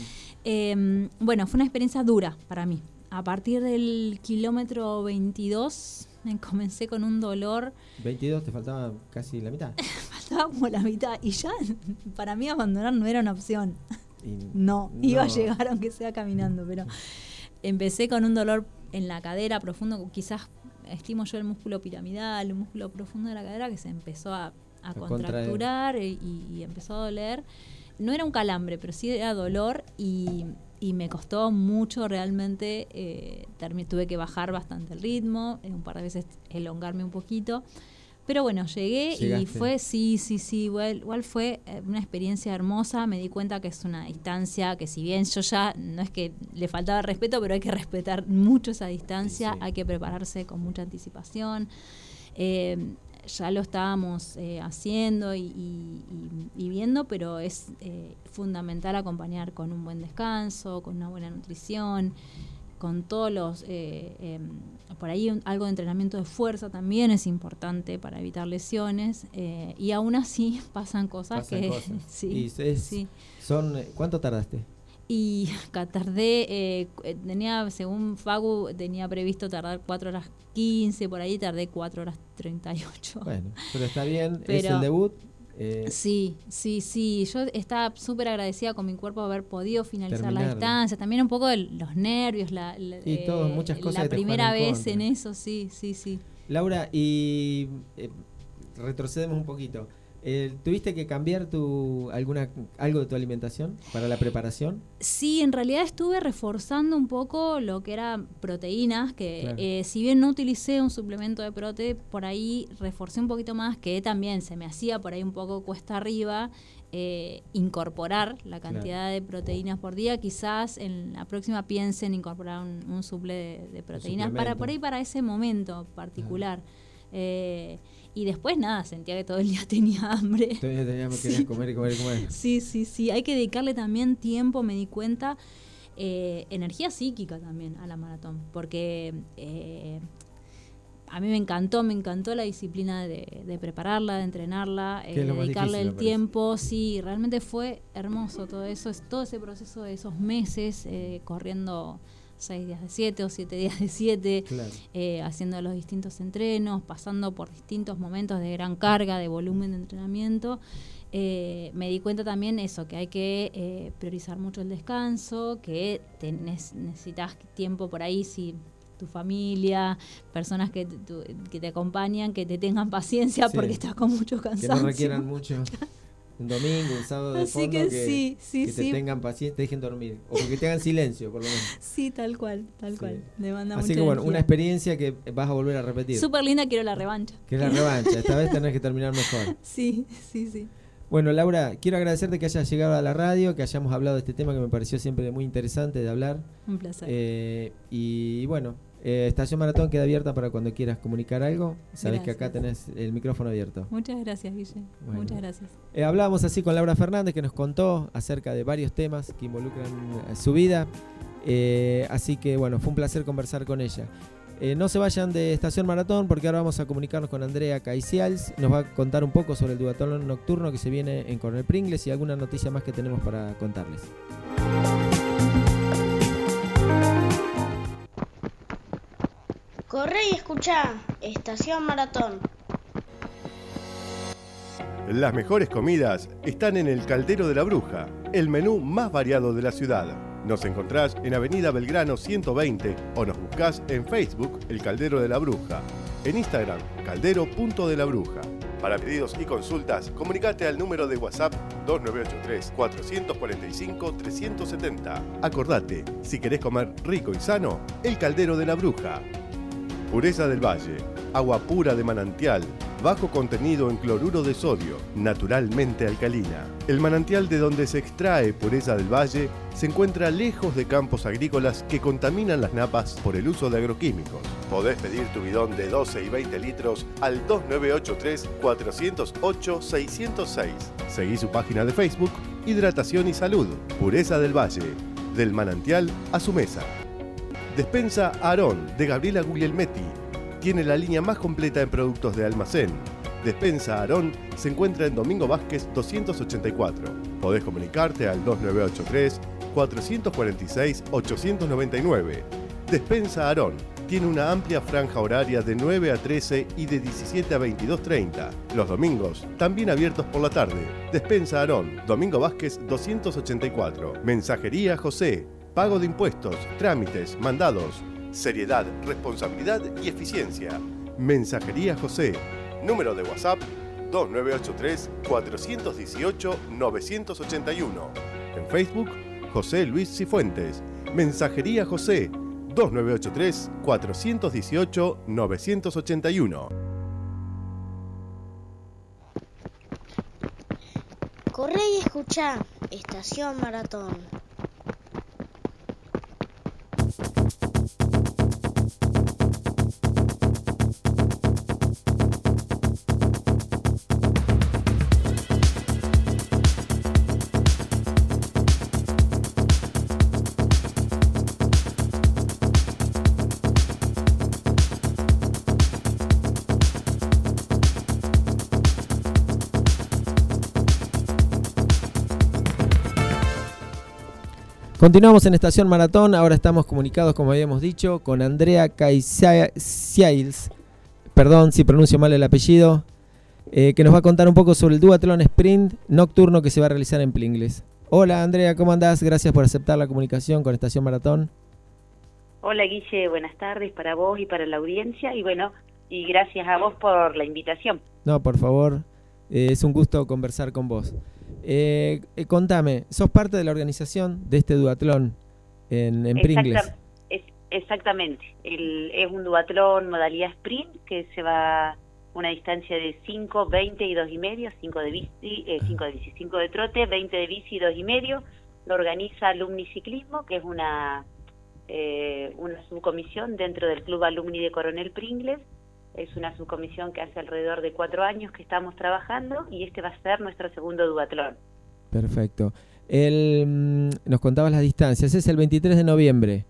Eh, bueno, fue una experiencia dura para mí. A partir del kilómetro veintidós me comencé con un dolor, veintidós, te faltaba casi la mitad. faltaba como la mitad, y ya para mí abandonar no era una opción. Y No, iba a no. llegar aunque sea caminando, pero empecé con un dolor en la cadera profundo, quizás estimo yo el músculo piramidal, el músculo profundo de la cadera, que se empezó a, a A contracturar y, y empezó a doler. No era un calambre, pero sí era dolor, y, y me costó mucho realmente. Eh, termi- tuve que bajar bastante el ritmo, eh, un par de veces elongarme un poquito. Pero bueno, llegué Llegaste. y fue, sí, sí, sí, igual, igual fue eh, una experiencia hermosa. Me di cuenta que es una distancia que, si bien yo ya, no es que le faltaba respeto, pero hay que respetar mucho esa distancia, Sí, sí. hay que prepararse con mucha anticipación. Eh, ya lo estábamos eh, haciendo y, y- y- y viendo, pero es eh, fundamental acompañar con un buen descanso, con una buena nutrición, con todos los, eh, eh, por ahí un- algo de entrenamiento de fuerza también es importante para evitar lesiones, eh, y aún así pasan cosas Pasan que cosas. sí, Y es- sí. Son, ¿cuánto tardaste? Y acá tardé, eh, cu- eh, tenía, según Fagu, tenía previsto tardar cuatro horas quince, por ahí tardé cuatro horas treinta y ocho. Bueno, pero está bien, es Pero- el debut. eh, Sí, sí, sí. Yo estaba súper agradecida con mi cuerpo de haber podido finalizar la Terminarlo. distancia. También un poco el- los nervios, la, la- Y todo, muchas cosas la que te juegan primera en vez contra. en eso, sí, sí, sí. Laura, y eh, retrocedemos un poquito. Eh, ¿Tuviste que cambiar tu alguna algo de tu alimentación para la preparación? Sí, en realidad estuve reforzando un poco lo que eran proteínas, que Claro. eh, si bien no utilicé un suplemento de prote, por ahí reforcé un poquito más, que también se me hacía por ahí un poco cuesta arriba eh, incorporar la cantidad de proteínas por día. Quizás en la próxima piense en incorporar un, un suple de, de proteínas para suplemento. por ahí para ese momento particular. Eh, y después nada, sentía que todo el día tenía hambre. Todavía teníamos que Sí. comer y comer y comer. Sí, sí, sí. Hay que dedicarle también tiempo, me di cuenta, eh, energía psíquica también a la maratón. Porque eh, a mí me encantó, me encantó la disciplina de, de prepararla, de entrenarla, eh, Que es lo más dedicarle difícil, el me parece. tiempo. Sí, realmente fue hermoso todo eso, es todo ese proceso de esos meses, eh, corriendo seis días de siete o siete días de siete. Claro. Eh, haciendo los distintos entrenos, pasando por distintos momentos de gran carga, de volumen de entrenamiento. Eh, me di cuenta también eso, que hay que eh, priorizar mucho el descanso, que tenés, necesitas tiempo por ahí, si tu familia, personas que te, tu- que te acompañan, que te tengan paciencia Sí. porque estás con mucho Que cansancio. no requieran mucho. Un domingo, un sábado de Así fondo que que, sí, sí, que te sí. tengan paciencia, te dejen dormir. O que te hagan silencio, por lo menos. Sí, tal cual, tal Sí. cual. Le manda Así mucha que bueno, energía. una experiencia que vas a volver a repetir. Súper linda, quiero la revancha. Que es la revancha. Esta vez tenés que terminar mejor. Sí, sí, sí. Bueno, Laura, quiero agradecerte que hayas llegado a la radio, que hayamos hablado de este tema que me pareció siempre muy interesante de hablar. Un placer. Eh, y bueno, eh, Estación Maratón queda abierta para cuando quieras comunicar algo. Sabes que acá Gracias. tenés el micrófono abierto. Muchas gracias, Guille. Bueno. Muchas gracias. Eh, hablábamos así con Laura Fernández, que nos contó acerca de varios temas que involucran eh, su vida. Eh, así que bueno, fue un placer conversar con ella. Eh, no se vayan de Estación Maratón porque ahora vamos a comunicarnos con Andrea Caicials. Nos va a contar un poco sobre el duatlón nocturno que se viene en Coronel Pringles y alguna noticia más que tenemos para contarles. Corre y escucha, Estación Maratón. Las mejores comidas están en el Caldero de la Bruja, el menú más variado de la ciudad. Nos encontrás en Avenida Belgrano ciento veinte o nos buscás en Facebook El Caldero de la Bruja, en Instagram caldero punto de la bruja. Para pedidos y consultas, comunicate al número de WhatsApp dos nueve ocho tres, cuatro cuatro cinco, tres siete cero. Acordate, si querés comer rico y sano, El Caldero de la Bruja. Pureza del Valle, agua pura de manantial, bajo contenido en cloruro de sodio, naturalmente alcalina. El manantial de donde se extrae Pureza del Valle se encuentra lejos de campos agrícolas que contaminan las napas por el uso de agroquímicos. Podés pedir tu bidón de doce y veinte litros al dos nueve ocho tres, cuatro cero ocho, seis cero seis. Seguí su página de Facebook, Hidratación y Salud, Pureza del Valle, del manantial a su mesa. Despensa Aarón, de Gabriela Guglielmetti. Tiene la línea más completa en productos de almacén. Despensa Aarón se encuentra en Domingo Vázquez doscientos ochenta y cuatro. Podés comunicarte al dos nueve ocho tres, cuatro cuatro seis, ocho nueve nueve. Despensa Aarón tiene una amplia franja horaria de nueve a trece y de diecisiete a veintidós treinta. Los domingos, también abiertos por la tarde. Despensa Aarón, Domingo Vázquez doscientos ochenta y cuatro. Mensajería José. Pago de impuestos, trámites, mandados. Seriedad, responsabilidad y eficiencia. Mensajería José. Número de WhatsApp dos nueve ocho tres, cuatro uno ocho, nueve ocho uno. En Facebook, José Luis Cifuentes. Mensajería José. dos nueve ocho tres, cuatro uno ocho, nueve ocho uno. Corre y escucha, Estación Maratón. Continuamos en Estación Maratón, ahora estamos comunicados, como habíamos dicho, con Andrea Caicials, perdón si pronuncio mal el apellido, eh, que nos va a contar un poco sobre el duatlón sprint nocturno que se va a realizar en Pringles. Hola Andrea, ¿cómo andás? Gracias por aceptar la comunicación con Estación Maratón. Hola Guille, buenas tardes para vos y para la audiencia, y bueno, y gracias a vos por la invitación. No, por favor, eh, es un gusto conversar con vos. Eh, eh, contame, ¿sos parte de la organización de este duatlón en, en Pringles? Exacta, es, exactamente, El, es un duatlón modalidad sprint que se va una distancia de cinco, veinte y dos y medio, cinco de bici, eh, cinco de bici, cinco de trote, veinte de bici y dos y medio. Lo organiza Alumni Ciclismo, que es una, eh, una subcomisión dentro del Club Alumni de Coronel Pringles. Es una subcomisión que hace alrededor de cuatro años que estamos trabajando y este va a ser nuestro segundo duatlón. Perfecto. El, nos contabas las distancias, es el veintitrés de noviembre.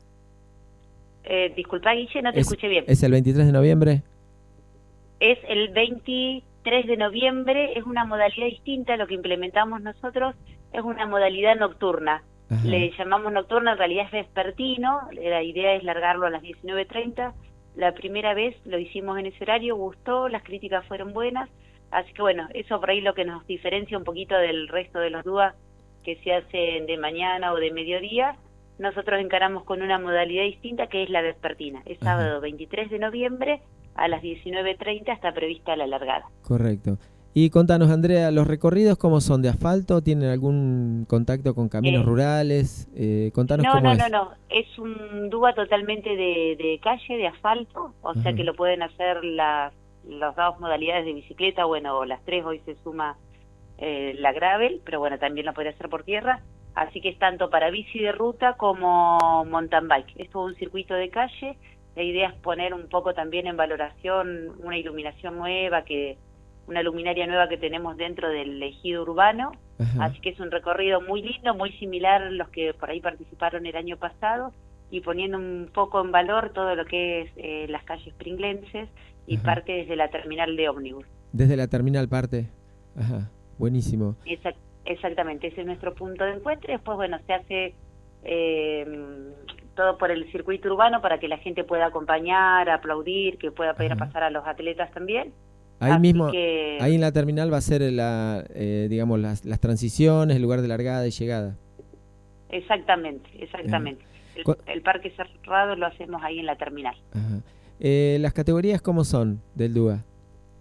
Eh, disculpa Guille, no te es, escuché bien. ¿Es el veintitrés de noviembre? Es el veintitrés de noviembre, es una modalidad distinta, lo que implementamos nosotros es una modalidad nocturna. Ajá. Le llamamos nocturna, en realidad es vespertino, la idea es largarlo a las diecinueve treinta. La primera vez lo hicimos en ese horario, gustó, las críticas fueron buenas, así que bueno, eso por ahí lo que nos diferencia un poquito del resto de los D U A que se hacen de mañana o de mediodía. Nosotros encaramos con una modalidad distinta que es la vespertina. Es Ajá. sábado veintitrés de noviembre a las diecinueve treinta está prevista la largada. Correcto. Y contanos, Andrea, ¿los recorridos cómo son? ¿De asfalto? ¿Tienen algún contacto con caminos eh, rurales? Eh, contanos no, cómo no, es. No, no, no. Es un D U A totalmente de, de calle, de asfalto, o Ajá. sea que lo pueden hacer las, las dos modalidades de bicicleta, bueno, o las tres, hoy se suma eh, la gravel, pero bueno, también lo puede hacer por tierra. Así que es tanto para bici de ruta como mountain bike. Es todo un circuito de calle. La idea es poner un poco también en valoración una iluminación nueva que... una luminaria nueva que tenemos dentro del ejido urbano, Ajá. así que es un recorrido muy lindo, muy similar a los que por ahí participaron el año pasado, y poniendo un poco en valor todo lo que es eh, las calles pringlenses, y Ajá. parte desde la terminal de ómnibus. Desde la terminal parte, Ajá. buenísimo. Exact, exactamente, ese es nuestro punto de encuentro, y después, bueno, se hace, eh, todo por el circuito urbano para que la gente pueda acompañar, aplaudir, que pueda pedir a pasar a los atletas también. Ahí Así mismo, que, ahí en la terminal va a ser la, eh, digamos, las, las transiciones, el lugar de largada y llegada. Exactamente, exactamente. El, el parque cerrado lo hacemos ahí en la terminal. Ajá. Eh, ¿Las categorías cómo son del D U A?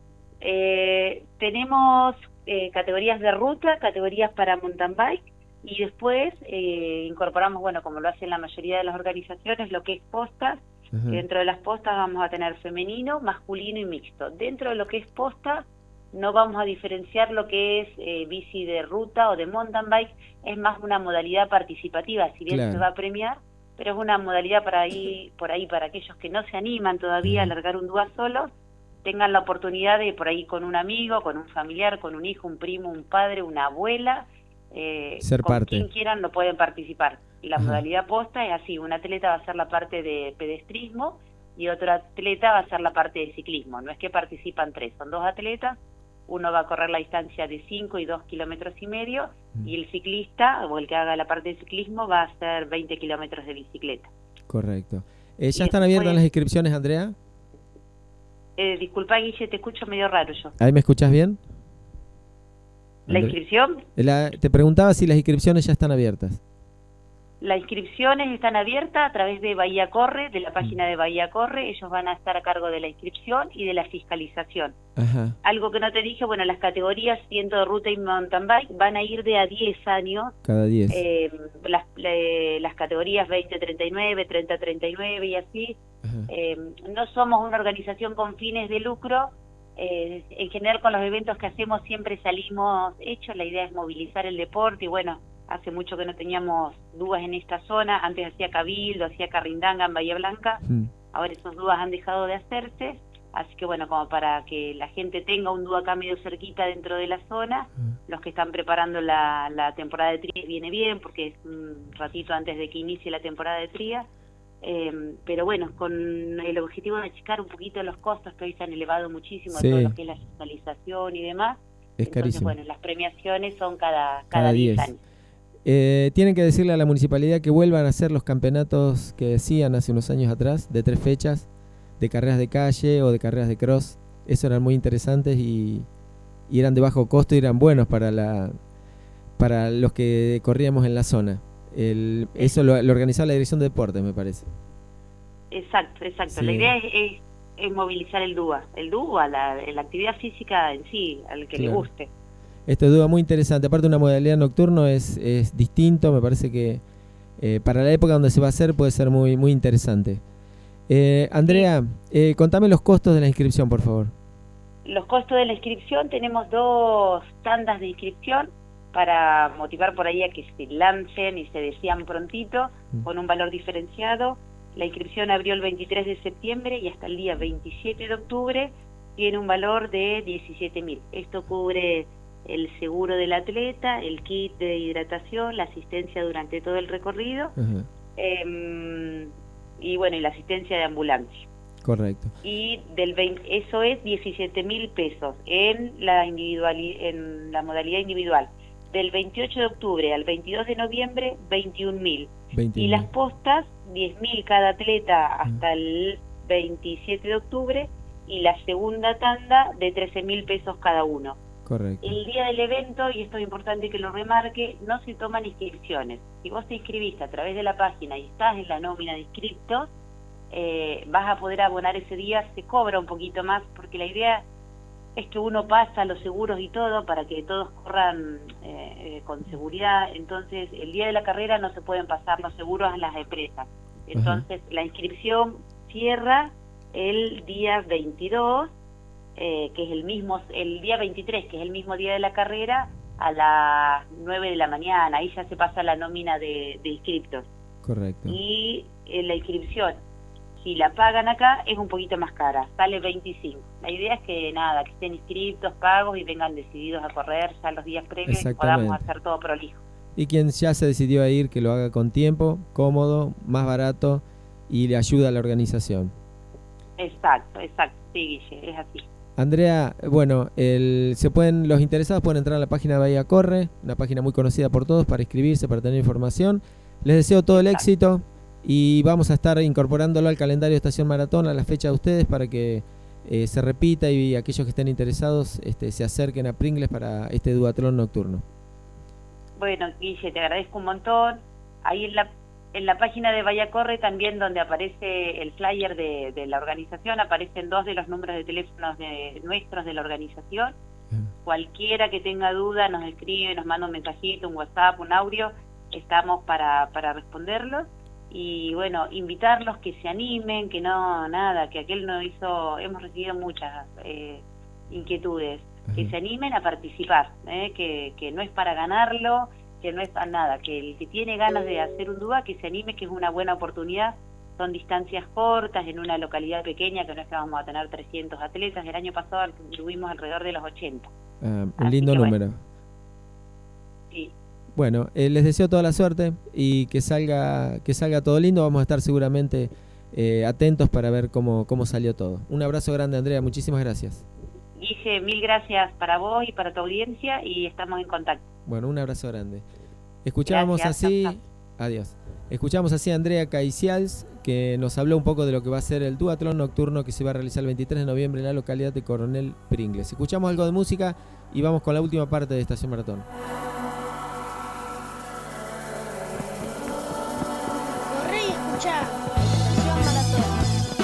Eh, tenemos eh, categorías de ruta, categorías para mountain bike, y después eh, incorporamos, bueno, como lo hacen la mayoría de las organizaciones, lo que es postas. Ajá. Dentro de las postas vamos a tener femenino, masculino y mixto. Dentro de lo que es posta no vamos a diferenciar lo que es eh, bici de ruta o de mountain bike, es más una modalidad participativa, si bien claro. se va a premiar, pero es una modalidad para ahí, por ahí para aquellos que no se animan todavía Ajá. a largar un D U A solos, tengan la oportunidad de por ahí con un amigo, con un familiar, con un hijo, un primo, un padre, una abuela, eh, ser con parte. quien quieran lo pueden participar. La Ajá. modalidad posta es así, un atleta va a hacer la parte de pedestrismo y otro atleta va a hacer la parte de ciclismo. No es que participan tres, son dos atletas, uno va a correr la distancia de cinco y dos kilómetros y medio, Mm. y el ciclista, o el que haga la parte de ciclismo, va a hacer veinte kilómetros de bicicleta. Correcto. Eh, ¿Ya Y están abiertas después- las inscripciones, Andrea? Eh, disculpa, Guille, te escucho medio raro yo. ¿Ahí me escuchas bien? ¿La Andre- inscripción? La- te preguntaba si las inscripciones ya están abiertas. Las inscripciones están abiertas a través de Bahía Corre, de la página de Bahía Corre. Ellos van a estar a cargo de la inscripción y de la fiscalización. Ajá. Algo que no te dije, bueno, las categorías ciento de ruta y mountain bike van a ir de a diez años. Cada diez. Eh, las, le- las categorías veinte treinta y nueve, treinta treinta y nueve y así. Ajá. Eh, no somos una organización con fines de lucro. Eh, en general con los eventos que hacemos siempre salimos hechos. La idea es movilizar el deporte y bueno, hace mucho que no teníamos D U As en esta zona. Antes hacía Cabildo, hacía Carrindanga en Bahía Blanca. Mm. Ahora esos D U As han dejado de hacerse. Así que bueno, como para que la gente tenga un D U A acá medio cerquita dentro de la zona, los que están preparando la, la temporada de tría viene bien, porque es un ratito antes de que inicie la temporada de tría. Eh, pero bueno, con el objetivo de achicar un poquito los costos que hoy se han elevado muchísimo, Sí. todo lo que es la fiscalización y demás. Es Entonces, carísimo. bueno, las premiaciones son cada, Cada cada diez diez. años. Eh, tienen que decirle a la municipalidad que vuelvan a hacer los campeonatos que hacían hace unos años atrás, de tres fechas, de carreras de calle o de carreras de cross. Eso eran muy interesantes y, y eran de bajo costo y eran buenos para la para los que corríamos en la zona. El, eso lo, lo organizaba la Dirección de Deportes, me parece. Exacto, exacto. Sí. La idea es, es, es movilizar el D U A. El D U A, la, la actividad física en sí, al que le Claro. guste. Esto es duda muy interesante. Aparte, una modalidad nocturno es, es distinto. Me parece que eh, para la época donde se va a hacer puede ser muy, muy interesante. Eh, Andrea, eh, contame los costos de la inscripción, por favor. Los costos de la inscripción, tenemos dos tandas de inscripción para motivar por ahí a que se lancen y se decidan prontito, Mm. con un valor diferenciado. La inscripción abrió el veintitrés de septiembre y hasta el día veintisiete de octubre tiene un valor de diecisiete mil. Esto cubre el seguro del atleta, el kit de hidratación, la asistencia durante todo el recorrido, Ajá, eh, y bueno, y la asistencia de ambulancia. correcto. Y del veinte, eso es diecisiete mil pesos en la individual, en la modalidad individual. Del veintiocho de octubre al veintidós de noviembre, veintiún mil. veintiuno. Y las postas, diez mil cada atleta hasta el veintisiete de octubre, y la segunda tanda de trece mil pesos cada uno. Correcto. El día del evento, y esto es importante que lo remarque, no se toman inscripciones. Si vos te inscribiste a través de la página y estás en la nómina de inscriptos, eh, vas a poder abonar ese día. Se cobra un poquito más, porque la idea es que uno pasa los seguros y todo para que todos corran eh, eh, con seguridad. Entonces, el día de la carrera no se pueden pasar los seguros a las empresas. Entonces, la inscripción cierra el día veintidós, eh, que es el mismo, el día veintitrés, que es el mismo día de la carrera, a las nueve de la mañana. Ahí ya se pasa la nómina de, de inscriptos. Correcto. Y eh, la inscripción, si la pagan acá, es un poquito más cara, sale veinticinco. La idea es que nada, que estén inscriptos, pagos y vengan decididos a correr ya los días previos y Exactamente. podamos hacer todo prolijo. Y quien ya se decidió a ir, que lo haga con tiempo, cómodo, más barato y le ayuda a la organización. Exacto, exacto, sí, Guille, es así. Andrea, bueno, el, se pueden, los interesados pueden entrar a la página de Bahía Corre, una página muy conocida por todos, para inscribirse, para tener información. Les deseo todo el éxito y vamos a estar incorporándolo al calendario de Estación Maratón a la fecha de ustedes para que eh, se repita y aquellos que estén interesados este, se acerquen a Pringles para este duatlón nocturno. Bueno, Guille, te agradezco un montón. Ahí en la en la página de Vaya Corre también, donde aparece el flyer de, de la organización, aparecen dos de los números de teléfonos de, nuestros de la organización. Uh-huh. Cualquiera que tenga duda nos escribe, nos manda un mensajito, un WhatsApp, un audio, estamos para, para responderlos. Y bueno, invitarlos que se animen, que no, nada, que aquel no hizo, hemos recibido muchas eh, inquietudes, uh-huh. que se animen a participar, eh, que, que no es para ganarlo, que no es para nada, que el que tiene ganas de hacer un DUA, que se anime, que es una buena oportunidad. Son distancias cortas, en una localidad pequeña, que no es que vamos a tener trescientos atletas, el año pasado tuvimos alrededor de los ochenta. Ah, un Así lindo número. Bueno. Sí. Bueno, eh, les deseo toda la suerte y que salga que salga todo lindo. Vamos a estar seguramente eh, atentos para ver cómo, cómo salió todo. Un abrazo grande, Andrea. Muchísimas gracias. Guille, mil gracias para vos y para tu audiencia y estamos en contacto. Bueno, un abrazo grande. Escuchábamos gracias, así... hasta. Adiós. Escuchamos así a Andrea Caicials, que nos habló un poco de lo que va a ser el duatlón nocturno que se va a realizar el veintitrés de noviembre en la localidad de Coronel Pringles. Escuchamos algo de música y vamos con la última parte de Estación Maratón. Corre y escuchá, Estación Maratón.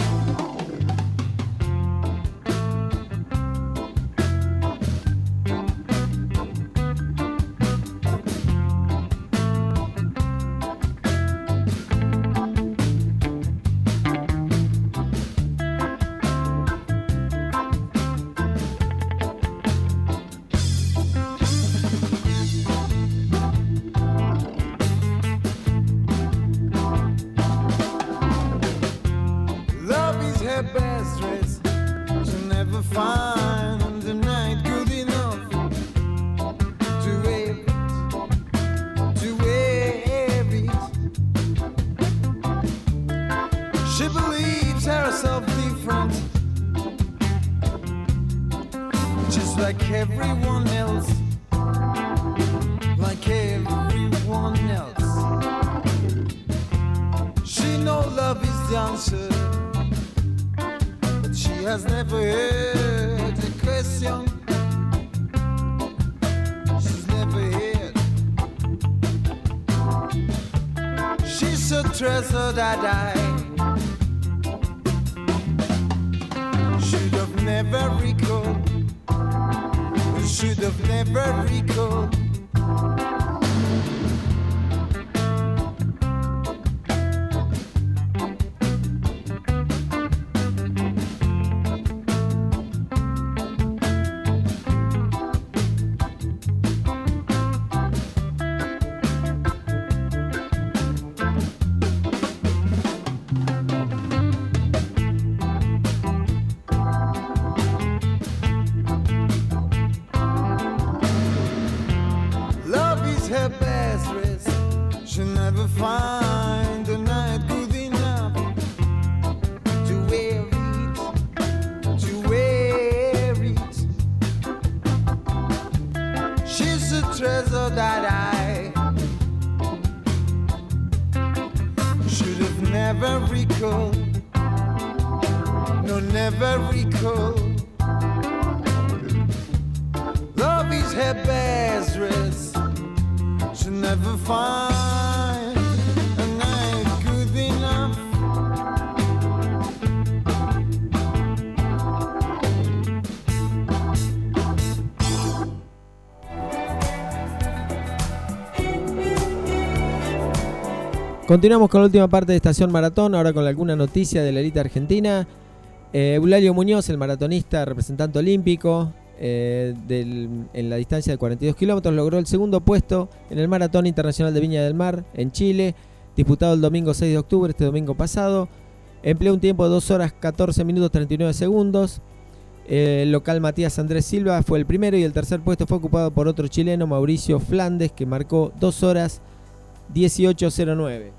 Continuamos con la última parte de Estación Maratón, ahora con alguna noticia de la élite argentina. Eh, Eulalio Muñoz, el maratonista representante olímpico eh, del, en la distancia de cuarenta y dos kilómetros, logró el segundo puesto en el Maratón Internacional de Viña del Mar, en Chile, disputado el domingo seis de octubre, este domingo pasado. Empleó un tiempo de dos horas catorce minutos treinta y nueve segundos. Eh, el local Matías Andrés Silva fue el primero y el tercer puesto fue ocupado por otro chileno, Mauricio Flandes, que marcó dos horas dieciocho cero nueve.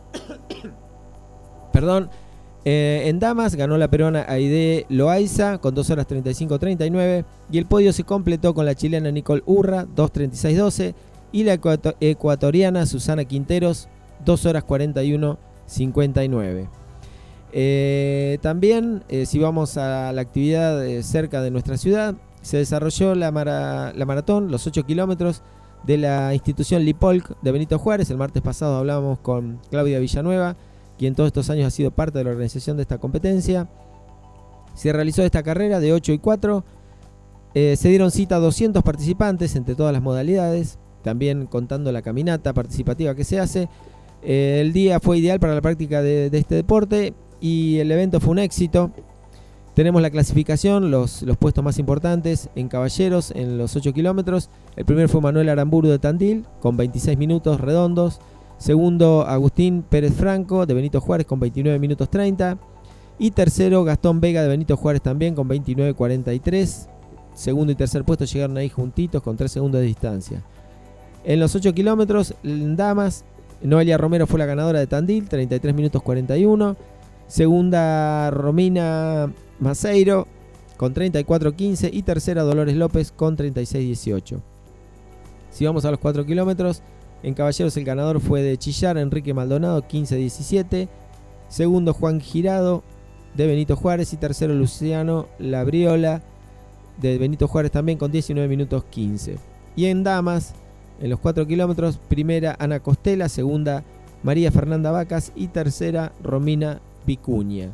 Perdón. Eh, en damas ganó la peruana Aide Loaiza con dos horas treinta y cinco treinta y nueve y el podio se completó con la chilena Nicole Urra dos treinta y seis doce y la ecuatoriana Susana Quinteros dos horas cuarenta y uno cincuenta y nueve. Eh, también, eh, si vamos a la actividad eh, cerca de nuestra ciudad, se desarrolló la, mara, la maratón, los ocho kilómetros de la institución Lipolc de Benito Juárez. El martes pasado hablábamos con Claudia Villanueva, quien todos estos años ha sido parte de la organización de esta competencia. Se realizó esta carrera de ocho y cuatro. Eh, se dieron cita a doscientos participantes entre todas las modalidades, también contando la caminata participativa que se hace. Eh, el día fue ideal para la práctica de, de este deporte y el evento fue un éxito. Tenemos la clasificación, los, los puestos más importantes en caballeros en los ocho kilómetros. El primero fue Manuel Aramburu de Tandil con veintiséis minutos redondos. Segundo, Agustín Pérez Franco de Benito Juárez con veintinueve minutos treinta. Y tercero, Gastón Vega de Benito Juárez también con veintinueve cuarenta y tres. Segundo y tercer puesto llegaron ahí juntitos con tres segundos de distancia. En los ocho kilómetros, en damas, Noelia Romero fue la ganadora de Tandil, treinta y tres minutos cuarenta y uno. Segunda, Romina Maceiro con treinta y cuatro quince. Y tercera, Dolores López con treinta y seis dieciocho. Si vamos a los cuatro kilómetros, en caballeros el ganador fue de Chillar, Enrique Maldonado, quince diecisiete. Segundo, Juan Girado de Benito Juárez. Y tercero, Luciano Labriola de Benito Juárez también con diecinueve minutos quince. Y en damas, en los cuatro kilómetros, primera Ana Costela, segunda María Fernanda Vacas y tercera Romina Vicuña.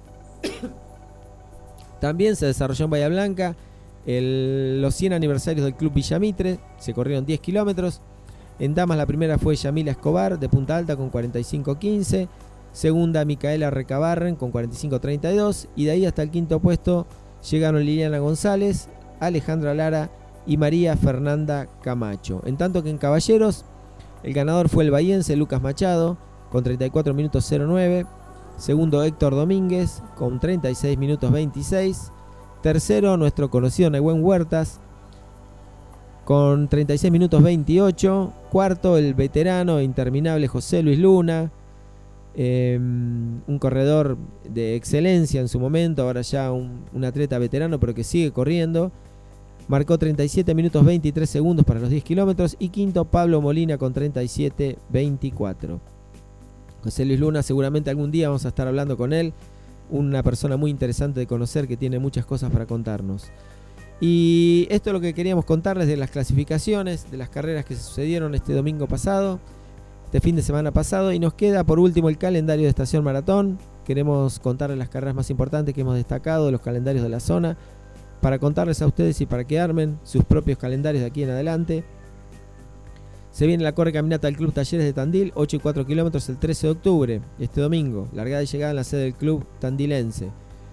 También se desarrolló en Bahía Blanca el, los cien aniversarios del Club Villamitre. Se corrieron diez kilómetros. En damas la primera fue Yamila Escobar de Punta Alta con cuarenta y cinco quince. Segunda Micaela Recabarren con cuarenta y cinco treinta y dos. Y de ahí hasta el quinto puesto llegaron Liliana González, Alejandra Lara y María Fernanda Camacho. En tanto que en caballeros el ganador fue el bahiense Lucas Machado con treinta y cuatro minutos cero nueve. Segundo, Héctor Domínguez con treinta y seis minutos veintiséis. Tercero, nuestro conocido Nehuen Huertas con treinta y seis minutos veintiocho. Cuarto, el veterano e interminable José Luis Luna, eh, un corredor de excelencia en su momento, ahora ya un, un atleta veterano pero que sigue corriendo. Marcó treinta y siete minutos veintitrés segundos para los diez kilómetros. Y quinto, Pablo Molina con treinta y siete veinticuatro. José Luis Luna, seguramente algún día vamos a estar hablando con él. Una persona muy interesante de conocer que tiene muchas cosas para contarnos. Y esto es lo que queríamos contarles de las clasificaciones, de las carreras que se sucedieron este domingo pasado, este fin de semana pasado. Y nos queda por último el calendario de Estación Maratón. Queremos contarles las carreras más importantes que hemos destacado de los calendarios de la zona, para contarles a ustedes y para que armen sus propios calendarios de aquí en adelante. Se viene la corre caminata del Club Talleres de Tandil, ocho y cuatro kilómetros el trece de octubre, este domingo. Largada y llegada en la sede del club tandilense.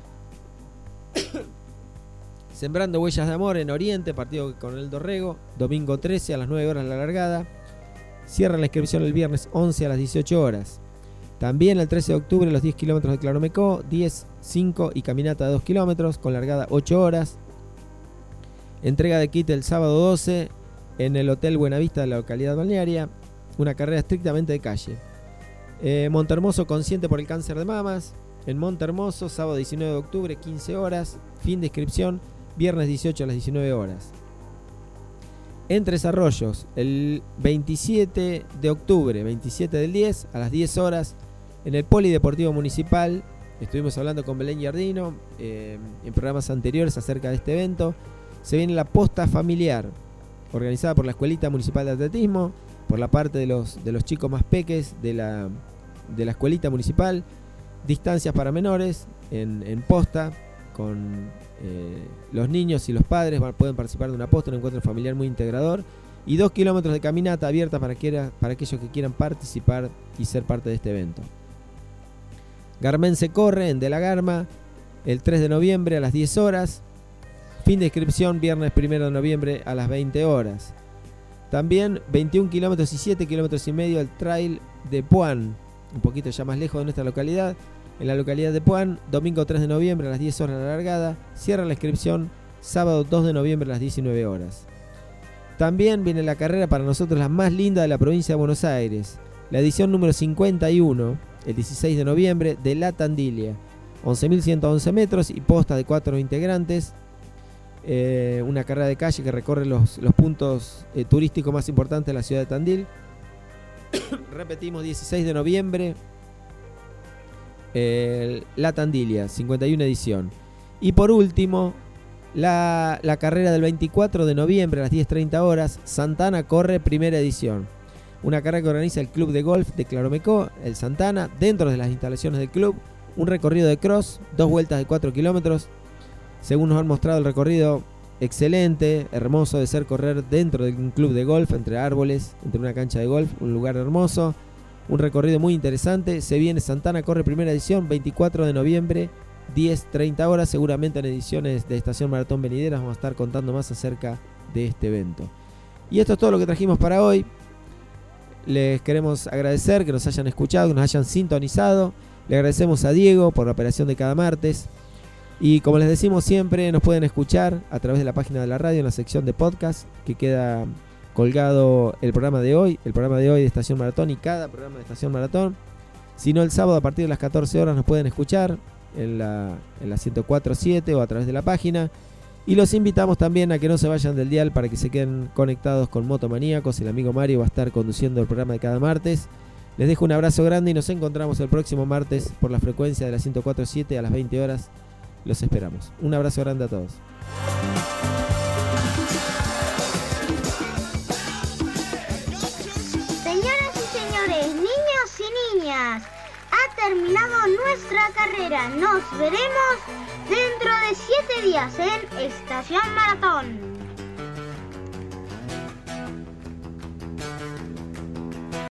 Sembrando Huellas de Amor en Oriente, partido con el Dorrego, domingo trece a las nueve horas la largada. Cierra la inscripción el viernes once a las dieciocho horas. También el trece de octubre los diez kilómetros de Claromecó, diez, cinco y caminata de dos kilómetros con largada ocho horas. Entrega de kit el sábado doce en el Hotel Buenavista de la localidad balnearia. Una carrera estrictamente de calle. Eh, Montehermoso consciente por el cáncer de mamas. En Montehermoso, sábado diecinueve de octubre, quince horas. Fin de inscripción, viernes dieciocho a las diecinueve horas. En Tres Arroyos, el veintisiete de octubre, veintisiete del diez, a las diez horas, en el Polideportivo Municipal. Estuvimos hablando con Belén Giardino eh, en programas anteriores acerca de este evento. Se viene la posta familiar, organizada por la Escuelita Municipal de Atletismo, por la parte de los, de los chicos más peques de la, de la Escuelita Municipal. Distancias para menores en, en posta, con eh, los niños y los padres pueden participar de una posta, un encuentro familiar muy integrador. Y dos kilómetros de caminata abierta para, que, para aquellos que quieran participar y ser parte de este evento. Garmense corre en De la Garma el tres de noviembre a las diez horas. Fin de inscripción viernes primero de noviembre a las veinte horas. También veintiún kilómetros y siete kilómetros y medio el trail de Puan, un poquito ya más lejos de nuestra localidad. En la localidad de Puan, domingo tres de noviembre a las diez horas la largada. Cierra la inscripción sábado dos de noviembre a las diecinueve horas. También viene la carrera para nosotros la más linda de la provincia de Buenos Aires, la edición número cincuenta y uno, el dieciséis de noviembre, de La Tandilia. once mil ciento once metros y posta de cuatro integrantes. Eh, una carrera de calle que recorre los, los puntos eh, turísticos más importantes de la ciudad de Tandil. Repetimos, dieciséis de noviembre eh, La Tandilia, cincuenta y una edición. Y por último, la, la carrera del veinticuatro de noviembre a las diez treinta horas, Santana corre primera edición. Una carrera que organiza el Club de Golf de Claromecó, el Santana, dentro de las instalaciones del club. Un recorrido de cross, dos vueltas de cuatro kilómetros. Según nos han mostrado, el recorrido excelente, hermoso de ser correr dentro de un club de golf, entre árboles, entre una cancha de golf, un lugar hermoso, un recorrido muy interesante. Se viene Santana corre primera edición, veinticuatro de noviembre, diez treinta horas, seguramente en ediciones de Estación Maratón venideras vamos a estar contando más acerca de este evento. Y esto es todo lo que trajimos para hoy. Les queremos agradecer que nos hayan escuchado, que nos hayan sintonizado. Le agradecemos a Diego por la operación de cada martes. Y como les decimos siempre, nos pueden escuchar a través de la página de la radio en la sección de podcast, que queda colgado el programa de hoy, el programa de hoy de Estación Maratón y cada programa de Estación Maratón. Si no, el sábado a partir de las catorce horas nos pueden escuchar en la, en la ciento cuatro punto siete o a través de la página. Y los invitamos también a que no se vayan del dial para que se queden conectados con Motomaníacos. El amigo Mario va a estar conduciendo el programa de cada martes. Les dejo un abrazo grande y nos encontramos el próximo martes por la frecuencia de la ciento cuatro punto siete a las veinte horas. Los esperamos. Un abrazo grande a todos. Señoras y señores, niños y niñas, ha terminado nuestra carrera. Nos veremos dentro de siete días en Estación Maratón.